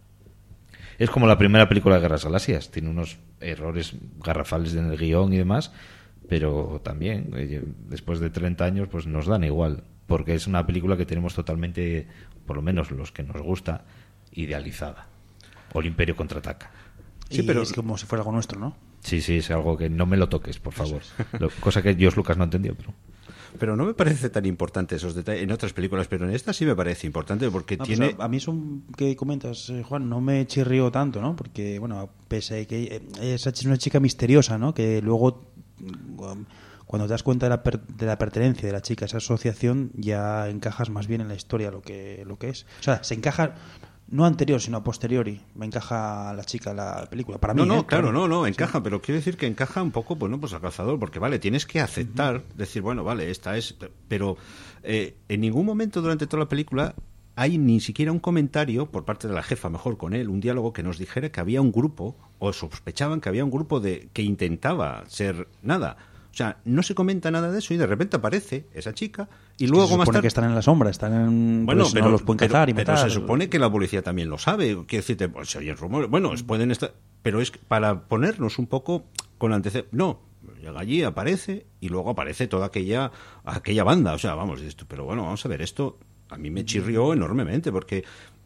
[SPEAKER 3] Es como la primera película de Guerras Galaxias, tiene unos errores garrafales en el guión y demás, pero también después de 30 años pues nos dan igual, porque es una película que tenemos totalmente, por lo menos los que nos gusta, idealizada. O el Imperio contraataca.
[SPEAKER 4] Sí, pero es como si fuera algo nuestro, ¿no?
[SPEAKER 3] Sí, es algo que no me lo toques, por favor. Cosa que George Lucas no entendió,
[SPEAKER 5] Pero no me parece tan importante esos detalles en otras películas, pero en esta sí me parece importante porque tiene...
[SPEAKER 4] Pues a mí eso que comentas, Juan, no me chirrió tanto, ¿no? Porque, bueno, pese a que es una chica misteriosa, ¿no? Que luego, cuando te das cuenta de la pertenencia de la chica a esa asociación, ya encajas más bien en la historia lo que es. O sea, se encaja... No anterior, sino a posteriori. Me encaja la chica la película. Para mí,
[SPEAKER 5] encaja, pero quiero decir que encaja un poco, bueno, pues al calzador, porque vale, tienes que aceptar, decir, bueno, vale, esta es... Pero en ningún momento durante toda la película hay ni siquiera un comentario por parte de la jefa, mejor con él, un diálogo que nos dijera que había un grupo, o sospechaban que había un grupo que intentaba ser nada. O sea, no se comenta nada de eso y de repente aparece esa chica y luego
[SPEAKER 4] se
[SPEAKER 5] más tarde...
[SPEAKER 4] que están en la sombra,
[SPEAKER 5] Bueno, pero,
[SPEAKER 4] no los pueden cazar y matar.
[SPEAKER 5] Pero se supone que la policía también lo sabe. Quiero decirte, pues se oyen rumores. Bueno, pueden estar... Pero es para ponernos un poco con antecedentes. No, llega allí, aparece y luego aparece toda aquella banda. O sea, vamos, esto. Pero bueno, vamos a ver, esto a mí me chirrió enormemente porque...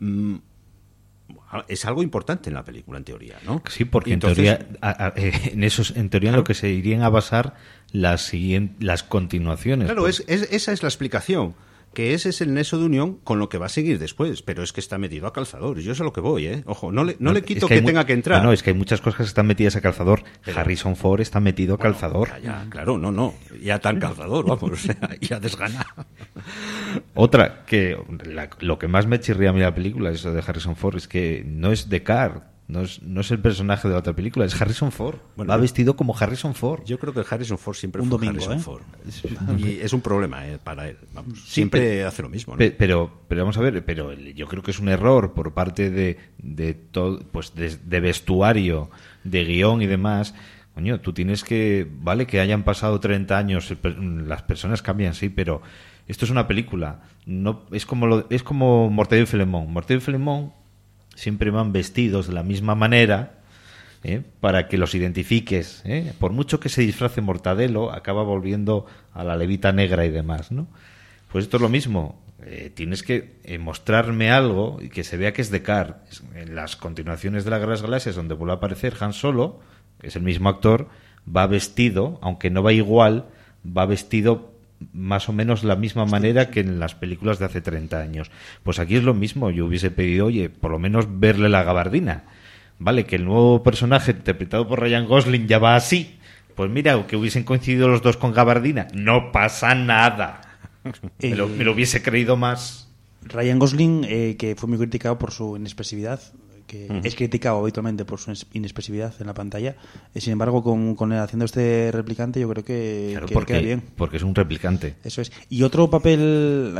[SPEAKER 5] es algo importante en la película, en teoría, ¿no?
[SPEAKER 3] Sí, porque entonces, en teoría, en lo que se irían a basar las continuaciones.
[SPEAKER 5] Claro, esa es la explicación, que ese es el nexo de unión con lo que va a seguir después, pero es que está metido a calzador, y yo sé a lo que voy, ¿eh? Ojo, no le quito que tenga que entrar.
[SPEAKER 3] No, es que hay muchas cosas que están metidas a calzador. Pero Harrison Ford está metido a calzador.
[SPEAKER 5] Ya, claro, no, ya tan calzador, vamos, o sea, ya desgana.
[SPEAKER 3] Otra, que lo que más me chirría a mí la película, eso de Harrison Ford, es que no es Descartes, no es el personaje de la otra película, es Harrison Ford. Va vestido como Harrison Ford.
[SPEAKER 5] Yo creo que Harrison Ford siempre
[SPEAKER 4] fue domingo,
[SPEAKER 5] Harrison Ford. Y es un problema para él. Vamos, siempre hace lo mismo, ¿no?
[SPEAKER 3] Pero vamos a ver, pero yo creo que es un error por parte de todo, pues de vestuario, de guión y demás. Coño, tú tienes que... Vale que hayan pasado 30 años, las personas cambian, sí, pero esto es una película. No, es como Mortadelo y Filemón. Mortadelo y Filemón siempre van vestidos de la misma manera, para que los identifiques. Por mucho que se disfrace Mortadelo, acaba volviendo a la levita negra y demás, ¿no? Pues esto es lo mismo. Tienes que mostrarme algo y que se vea que es Descartes. En las continuaciones de las Guerras Galaxias, donde vuelve a aparecer Han Solo, que es el mismo actor, va vestido, aunque no va igual, va vestido más o menos la misma manera que en las películas de hace 30 años. Pues aquí es lo mismo. Yo hubiese pedido, oye, por lo menos verle la gabardina. Vale, que el nuevo personaje interpretado por Ryan Gosling ya va así. Pues mira, que hubiesen coincidido los dos con gabardina. No pasa nada. Me lo hubiese creído más.
[SPEAKER 4] Ryan Gosling, que fue muy criticado por su inexpresividad, que es criticado habitualmente por su inexpresividad en la pantalla. Sin embargo, haciendo este replicante, yo creo que queda bien.
[SPEAKER 3] Porque es un replicante.
[SPEAKER 4] Eso es. Y otro papel...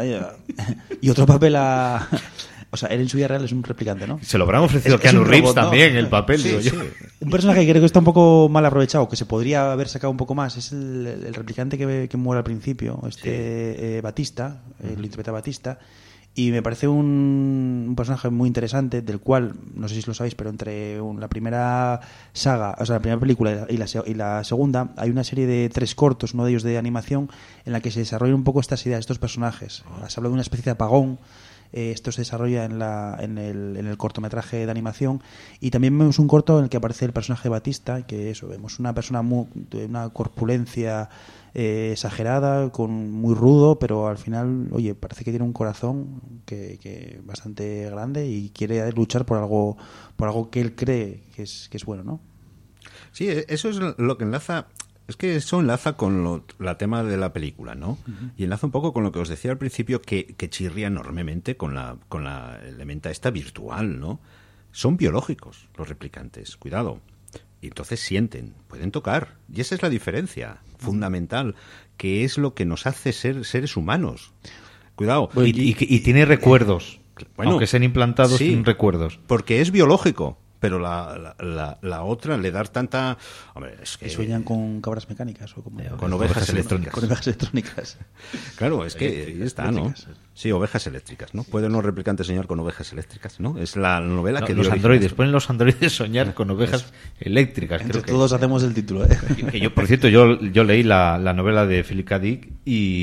[SPEAKER 4] O sea, él en su vida real es un replicante, ¿no?
[SPEAKER 3] Se lo habrán ofrecido a Keanu Reeves también, el papel, digo yo.
[SPEAKER 4] Un personaje que creo que está un poco mal aprovechado, que se podría haber sacado un poco más, es el replicante que muere al principio, Batista, lo interpreta Batista, y me parece un personaje muy interesante, del cual, no sé si lo sabéis, pero entre la primera saga, o sea, la primera película y la segunda, hay una serie de 3 cortos, uno de ellos de animación, en la que se desarrollan un poco estas ideas de estos personajes. Se habla de una especie de apagón. Esto se desarrolla en el cortometraje de animación, y también vemos un corto en el que aparece el personaje de Batista, que vemos una persona de una corpulencia exagerada, muy rudo, pero al final, oye, parece que tiene un corazón que bastante grande y quiere luchar por algo que él cree que es bueno, ¿no?
[SPEAKER 5] Sí, eso es lo que enlaza. Es que eso enlaza con la tema de la película, ¿no? Y enlaza un poco con lo que os decía al principio, que chirría enormemente con la elementa esta virtual, ¿no? Son biológicos los replicantes, cuidado. Y entonces sienten, pueden tocar. Y esa es la diferencia fundamental, que es lo que nos hace ser seres humanos. Cuidado.
[SPEAKER 3] Y tiene recuerdos. Bueno, aunque sean implantados, tienen recuerdos.
[SPEAKER 5] Porque es biológico. Pero la otra, le dar tanta... Hombre, es que...
[SPEAKER 4] ¿Sueñan con cabras mecánicas o
[SPEAKER 5] con ovejas electrónicas?
[SPEAKER 4] Con ovejas electrónicas.
[SPEAKER 5] Claro, es que ahí está, ¿no? Sí, ovejas eléctricas, ¿no? ¿Pueden los replicantes soñar con ovejas eléctricas, no? Es la novela que...
[SPEAKER 3] Los androides, pueden los androides soñar con ovejas eléctricas.
[SPEAKER 4] Entre todos hacemos el título, ¿eh?
[SPEAKER 3] Que yo, por cierto, yo leí la novela de Philip K. Dick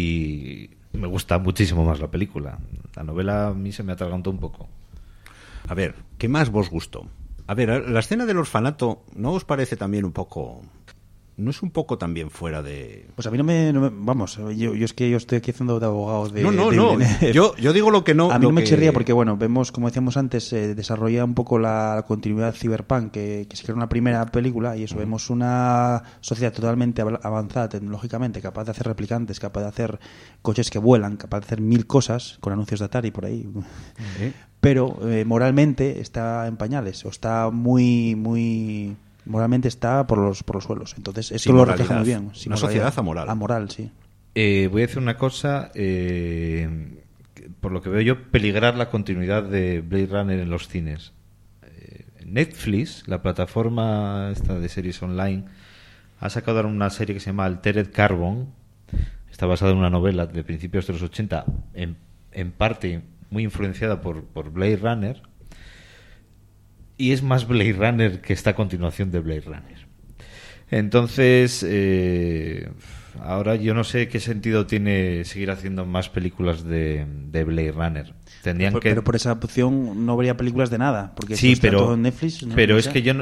[SPEAKER 3] y me gusta muchísimo más la película. La novela a mí se me atragantó un poco.
[SPEAKER 5] A ver, ¿qué más vos gustó? A ver, la escena del orfanato, ¿no os parece también un poco... ¿No es un poco también fuera de...?
[SPEAKER 4] Pues a mí no me vamos, yo es que yo estoy aquí haciendo de abogado de...
[SPEAKER 5] No. Yo digo lo que no...
[SPEAKER 4] A mí no me chirría porque, bueno, vemos, como decíamos antes, se desarrolla un poco la continuidad cyberpunk, que se crea una primera película, y eso, vemos una sociedad totalmente avanzada tecnológicamente, capaz de hacer replicantes, capaz de hacer coches que vuelan, capaz de hacer 1000 cosas, con anuncios de Atari por ahí. Pero moralmente está en pañales, o está muy moralmente está por los suelos. Entonces esto lo refleja muy bien.
[SPEAKER 5] Una sociedad amoral.
[SPEAKER 4] Amoral, sí.
[SPEAKER 3] Voy a decir una cosa, por lo que veo yo, peligrar la continuidad de Blade Runner en los cines. Netflix, la plataforma esta de series online, ha sacado ahora una serie que se llama Altered Carbon. Está basada en una novela de principios de los 80, en parte muy influenciada por Blade Runner, y es más Blade Runner que esta continuación de Blade Runner. Entonces, ahora yo no sé qué sentido tiene seguir haciendo más películas de Blade Runner.
[SPEAKER 4] Pero por esa opción no habría películas de nada, porque
[SPEAKER 3] sí,
[SPEAKER 4] esto está todo en Netflix.
[SPEAKER 3] Pero es que yo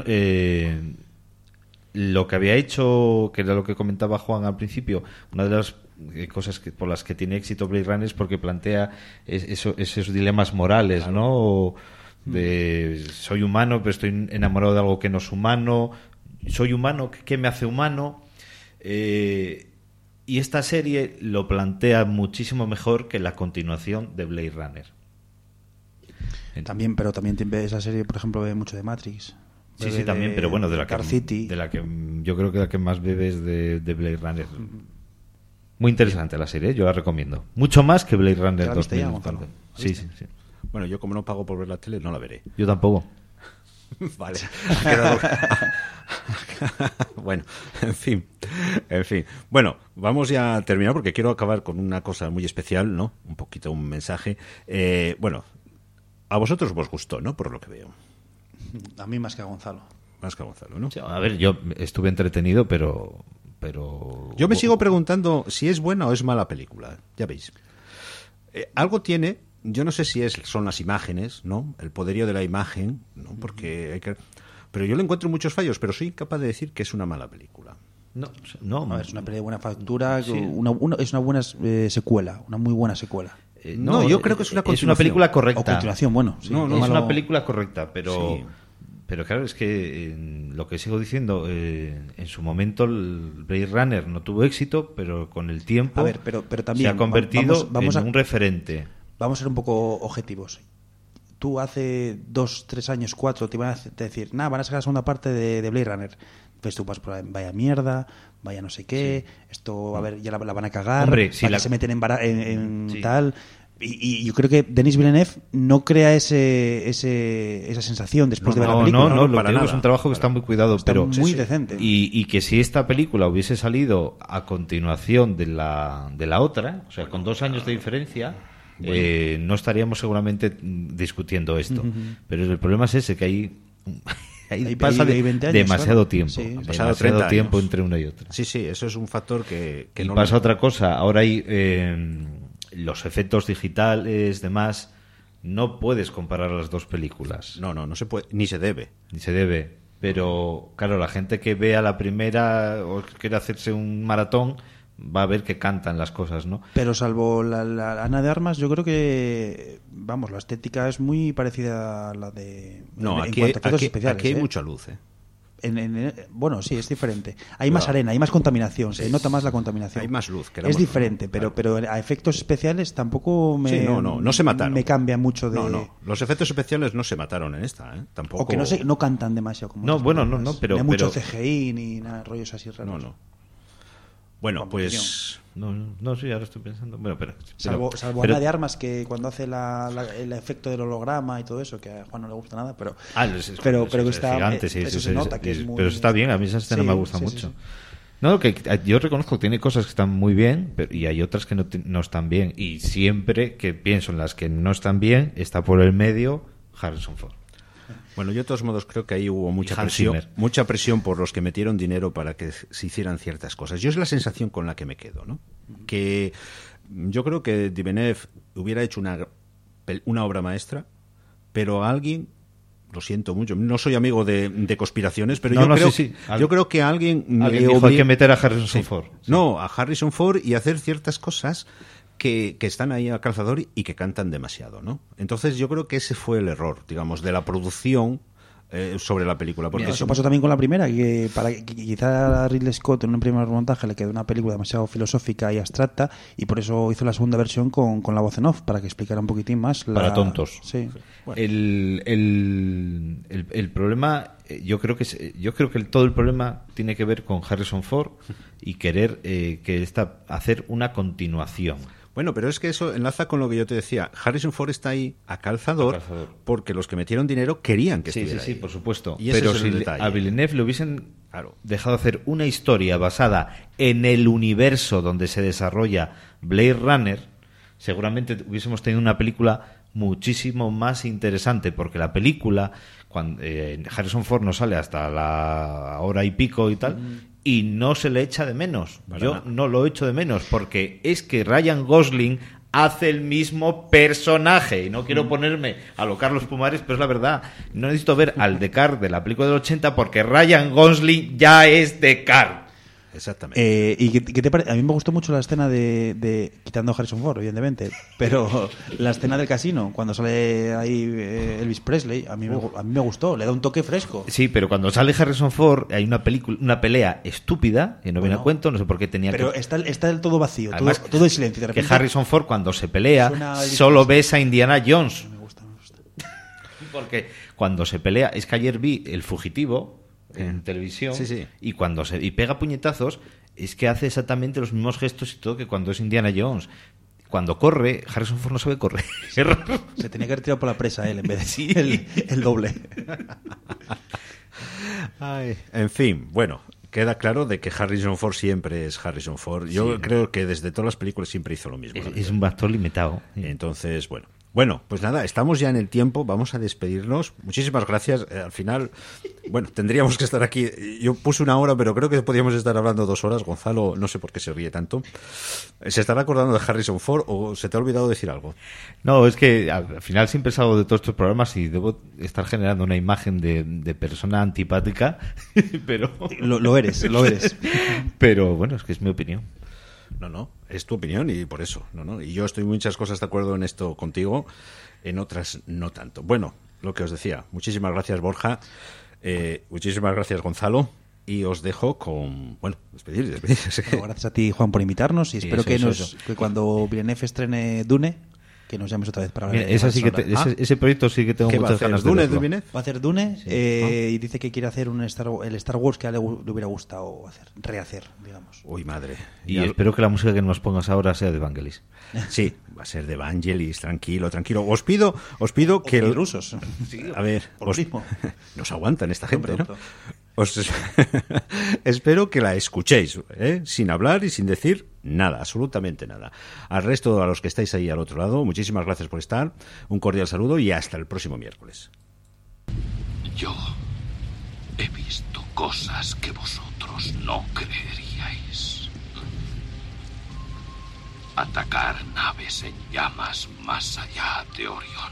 [SPEAKER 3] lo que había hecho, que era lo que comentaba Juan al principio, una de las cosas por las que tiene éxito Blade Runner es porque plantea esos dilemas morales, ¿no? De soy humano, pero estoy enamorado de algo que no es humano. Soy humano, ¿qué me hace humano? Y esta serie lo plantea muchísimo mejor que la continuación de Blade Runner.
[SPEAKER 4] Pero también esa serie, por ejemplo, bebe mucho de Matrix.
[SPEAKER 3] Sí, también, pero bueno, de la que yo creo que la que más bebe es de Blade Runner. Muy interesante la serie, yo la recomiendo. Mucho más que Blade Runner 2000. Sí.
[SPEAKER 5] Bueno, yo como no pago por ver la tele, no la veré.
[SPEAKER 3] Yo tampoco.
[SPEAKER 5] Vale. Ha quedado... Bueno, en fin. Bueno, vamos ya a terminar porque quiero acabar con una cosa muy especial, ¿no? Un poquito un mensaje. Bueno, a vosotros os gustó, ¿no? Por lo que veo.
[SPEAKER 4] A mí más que a Gonzalo.
[SPEAKER 5] Más que a Gonzalo, ¿no?
[SPEAKER 3] Sí, a ver, yo estuve entretenido, pero...
[SPEAKER 5] Yo me sigo preguntando si es buena o es mala película. Ya veis. Algo tiene... Yo no sé si son las imágenes, ¿no? El poderío de la imagen, ¿no? Porque hay que... Pero yo le encuentro muchos fallos, pero soy capaz de decir que es una mala película.
[SPEAKER 4] No, es una película de buena factura, sí. Es una buena secuela, una muy buena secuela.
[SPEAKER 5] Yo creo que es una continuación.
[SPEAKER 3] Es una película correcta.
[SPEAKER 4] O continuación, bueno. Sí,
[SPEAKER 3] es una película correcta, pero... Sí. Pero claro, es que lo que sigo diciendo, en su momento el Blade Runner no tuvo éxito, pero con el tiempo
[SPEAKER 4] pero también
[SPEAKER 3] se ha convertido en un referente.
[SPEAKER 4] Vamos a ser un poco objetivos. tú hace 2, 3 años, 4 te iban a decir, nada, van a sacar la segunda parte de Blade Runner. Pues tú vas por ahí, vaya mierda, vaya no sé qué, esto, a ver, ya la van a cagar,
[SPEAKER 3] hombre, si
[SPEAKER 4] se meten en
[SPEAKER 3] sí.
[SPEAKER 4] tal... Y yo creo que Denis Villeneuve no crea esa sensación después de ver la película.
[SPEAKER 3] No, lo
[SPEAKER 5] para
[SPEAKER 3] que digo
[SPEAKER 5] nada.
[SPEAKER 3] es un trabajo que está muy cuidado,
[SPEAKER 4] Está
[SPEAKER 3] pero
[SPEAKER 4] muy decente.
[SPEAKER 3] Y que si esta película hubiese salido a continuación de la otra, o sea, con 2 años de diferencia, no estaríamos seguramente discutiendo esto. Pero el problema es ese, que ahí pasa
[SPEAKER 4] hay 20 años,
[SPEAKER 3] demasiado
[SPEAKER 4] claro.
[SPEAKER 3] tiempo.
[SPEAKER 4] Sí.
[SPEAKER 5] Han pasado
[SPEAKER 3] Demasiado
[SPEAKER 5] 30
[SPEAKER 3] tiempo
[SPEAKER 5] años.
[SPEAKER 3] entre una y otra.
[SPEAKER 5] Sí, eso es un factor que
[SPEAKER 3] Y
[SPEAKER 5] no
[SPEAKER 3] pasa
[SPEAKER 5] lo-
[SPEAKER 3] otra cosa. Ahora hay los efectos digitales, demás. No puedes comparar las dos películas.
[SPEAKER 5] No se puede, ni se debe.
[SPEAKER 3] Ni se debe. Pero, claro, la gente que vea la primera o que quiere hacerse un maratón va a ver que cantan las cosas, ¿no?
[SPEAKER 4] Pero salvo la Ana de Armas, yo creo que, vamos, la estética es muy parecida a la de...
[SPEAKER 5] No,
[SPEAKER 4] en
[SPEAKER 5] aquí,
[SPEAKER 4] cuanto a efectos especiales,
[SPEAKER 5] aquí hay
[SPEAKER 4] ¿eh?
[SPEAKER 5] mucha luz, ¿eh?
[SPEAKER 4] Bueno, sí, es diferente. Hay más arena, hay más contaminación, se nota más la contaminación.
[SPEAKER 5] Hay más luz.
[SPEAKER 4] Es diferente, pero a efectos especiales tampoco me...
[SPEAKER 5] Sí, no se mataron.
[SPEAKER 4] Me cambia mucho de...
[SPEAKER 5] No, los efectos especiales no se mataron en esta, ¿eh? Tampoco.
[SPEAKER 4] O que no cantan demasiado como
[SPEAKER 3] No,
[SPEAKER 4] otras
[SPEAKER 3] bueno,
[SPEAKER 4] películas.
[SPEAKER 3] no, pero-
[SPEAKER 4] Ni hay mucho
[SPEAKER 3] pero-
[SPEAKER 4] CGI ni nada, rollos así raros.
[SPEAKER 5] No. Bueno,
[SPEAKER 4] Vamos,
[SPEAKER 5] pues...
[SPEAKER 3] No, sí, ahora estoy pensando. Bueno,
[SPEAKER 4] Salvo
[SPEAKER 3] pero-
[SPEAKER 4] Ana de Armas, que cuando hace el efecto del holograma y todo eso, que a Juan no le gusta nada, pero pero que está
[SPEAKER 3] gigante, sí,
[SPEAKER 4] eso
[SPEAKER 3] sí,
[SPEAKER 4] se
[SPEAKER 3] sí,
[SPEAKER 4] nota
[SPEAKER 3] sí,
[SPEAKER 4] que es
[SPEAKER 3] sí,
[SPEAKER 4] muy...
[SPEAKER 3] pero está bien, a mí esa escena
[SPEAKER 4] Sí,
[SPEAKER 3] me gusta
[SPEAKER 4] sí,
[SPEAKER 3] mucho.
[SPEAKER 4] sí.
[SPEAKER 3] No, que yo reconozco que tiene cosas que están muy bien, y hay otras que no están bien, y siempre que pienso en las que no están bien, está por el medio Harrison Ford.
[SPEAKER 5] Bueno, yo de todos modos creo que ahí hubo
[SPEAKER 3] Y Hans Zimmer.
[SPEAKER 5] mucha presión por los que metieron dinero para que se hicieran ciertas cosas. Yo es la sensación con la que me quedo, ¿no? Que yo creo que Villeneuve hubiera hecho una obra maestra, pero alguien, lo siento mucho, no soy amigo de conspiraciones, pero yo creo que alguien
[SPEAKER 3] Dijo, hay que meter a Harrison Ford. Sí.
[SPEAKER 5] No, a Harrison Ford y hacer ciertas cosas que están ahí al calzador y que cantan demasiado, ¿no? Entonces yo creo que ese fue el error, digamos, de la producción sobre la película. Porque
[SPEAKER 4] Eso pasó también con la primera, que quizá a Ridley Scott en un primer montaje le quedó una película demasiado filosófica y abstracta, y por eso hizo la segunda versión con la voz en off, para que explicara un poquitín más.
[SPEAKER 3] Para tontos.
[SPEAKER 4] Sí.
[SPEAKER 5] Bueno.
[SPEAKER 3] El problema, yo creo que todo el problema tiene que ver con Harrison Ford y querer hacer una continuación.
[SPEAKER 5] Bueno, pero es que eso enlaza con lo que yo te decía. Harrison Ford está ahí a calzador porque los que metieron dinero querían que estuviera
[SPEAKER 3] Sí,
[SPEAKER 5] ahí.
[SPEAKER 3] por supuesto.
[SPEAKER 5] Y ese
[SPEAKER 3] pero
[SPEAKER 5] es el
[SPEAKER 3] si
[SPEAKER 5] detalle.
[SPEAKER 3] a Villeneuve le hubiesen dejado hacer una historia basada en el universo donde se desarrolla Blade Runner, seguramente hubiésemos tenido una película muchísimo más interesante, porque la película, cuando Harrison Ford no sale hasta la hora y pico y tal, y no se le echa de menos. Yo no lo echo de menos, porque es que Ryan Gosling hace el mismo personaje, y no quiero ponerme a lo Carlos Pumares, pero es la verdad, no necesito ver al Descartes de la película del 80 porque Ryan Gosling ya es Descartes.
[SPEAKER 5] Exactamente.
[SPEAKER 4] ¿Y qué te parece? A mí me gustó mucho la escena de quitando a Harrison Ford, evidentemente, pero la escena del casino, cuando sale ahí Elvis Presley, a mí me gustó, le da un toque fresco.
[SPEAKER 3] Sí, pero cuando sale Harrison Ford hay una pelea estúpida que no viene a cuento, no sé por qué tenía
[SPEAKER 4] pero
[SPEAKER 3] que...
[SPEAKER 4] está del todo vacío,
[SPEAKER 3] Además,
[SPEAKER 4] todo en silencio. De repente,
[SPEAKER 3] que Harrison Ford cuando se pelea
[SPEAKER 4] suena Elvis
[SPEAKER 3] solo
[SPEAKER 4] Presley.
[SPEAKER 3] ves a Indiana Jones.
[SPEAKER 4] Me gusta.
[SPEAKER 3] Porque cuando se pelea, es que ayer vi El Fugitivo en televisión,
[SPEAKER 5] Sí.
[SPEAKER 3] y cuando y pega puñetazos, es que hace exactamente los mismos gestos y todo que cuando es Indiana Jones. Cuando corre, Harrison Ford no sabe correr.
[SPEAKER 4] Se tenía que haber tirado por la presa él en vez de
[SPEAKER 3] Sí.
[SPEAKER 4] el doble.
[SPEAKER 5] Ay, en fin, bueno, queda claro de que Harrison Ford siempre es Harrison Ford. Yo creo que desde todas las películas siempre hizo lo mismo.
[SPEAKER 3] Es un actor limitado.
[SPEAKER 5] Entonces, bueno, pues nada, estamos ya en el tiempo, vamos a despedirnos. Muchísimas gracias. Al final, bueno, tendríamos que estar aquí. Yo puse 1 hora, pero creo que podríamos estar hablando 2 horas. Gonzalo, no sé por qué se ríe tanto. ¿Se estará acordando de Harrison Ford o se te ha olvidado decir algo?
[SPEAKER 3] No, es que al final siempre salgo de todos estos programas y debo estar generando una imagen de persona antipática, pero...
[SPEAKER 4] Lo eres.
[SPEAKER 3] Pero bueno, es que es mi opinión.
[SPEAKER 5] No, es tu opinión y por eso. No. Y yo estoy en muchas cosas de acuerdo en esto contigo, en otras no tanto. Bueno, lo que os decía, muchísimas gracias Borja, muchísimas gracias Gonzalo, y os dejo con, bueno, despedir.
[SPEAKER 4] Bueno, gracias a ti, Juan, por invitarnos, y espero que cuando Villeneuve estrene Dune, que nos llames otra vez para hablar
[SPEAKER 3] Mira,
[SPEAKER 4] de
[SPEAKER 3] esa sí que
[SPEAKER 4] banda sonora.
[SPEAKER 3] ese proyecto sí que tengo
[SPEAKER 5] ¿Qué va a
[SPEAKER 3] muchas
[SPEAKER 5] hacer?
[SPEAKER 3] ganas de
[SPEAKER 5] ¿Dune,
[SPEAKER 3] verlo.
[SPEAKER 5] Villeneuve?
[SPEAKER 4] Va a hacer Dune y dice que quiere hacer el Star Wars que a él le hubiera gustado rehacer, digamos.
[SPEAKER 5] Uy, madre.
[SPEAKER 3] Y espero que la música que nos pongas ahora sea de Vangelis.
[SPEAKER 5] Sí, va a ser de Vangelis, tranquilo, tranquilo. Os pido que
[SPEAKER 4] Los rusos.
[SPEAKER 5] A ver,
[SPEAKER 4] por lo mismo.
[SPEAKER 5] nos aguantan esta gente,
[SPEAKER 4] Hombre,
[SPEAKER 5] ¿no? Espero que la escuchéis, sin hablar y sin decir nada, absolutamente nada. Al resto, a los que estáis ahí al otro lado, muchísimas gracias por estar, un cordial saludo y hasta el próximo miércoles.
[SPEAKER 6] Yo he visto cosas que vosotros no creeríais. Atacar naves en llamas más allá de Orión.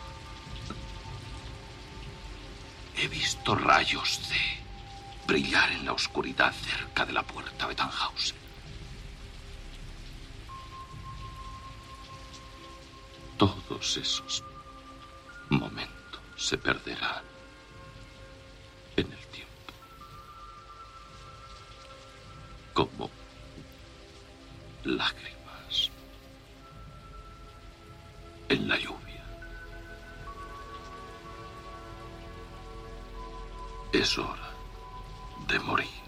[SPEAKER 6] He visto rayos de brillar en la oscuridad cerca de la puerta de Tannhausen. Todos esos momentos se perderán en el tiempo. Como lágrimas en la lluvia. Es hora de morir.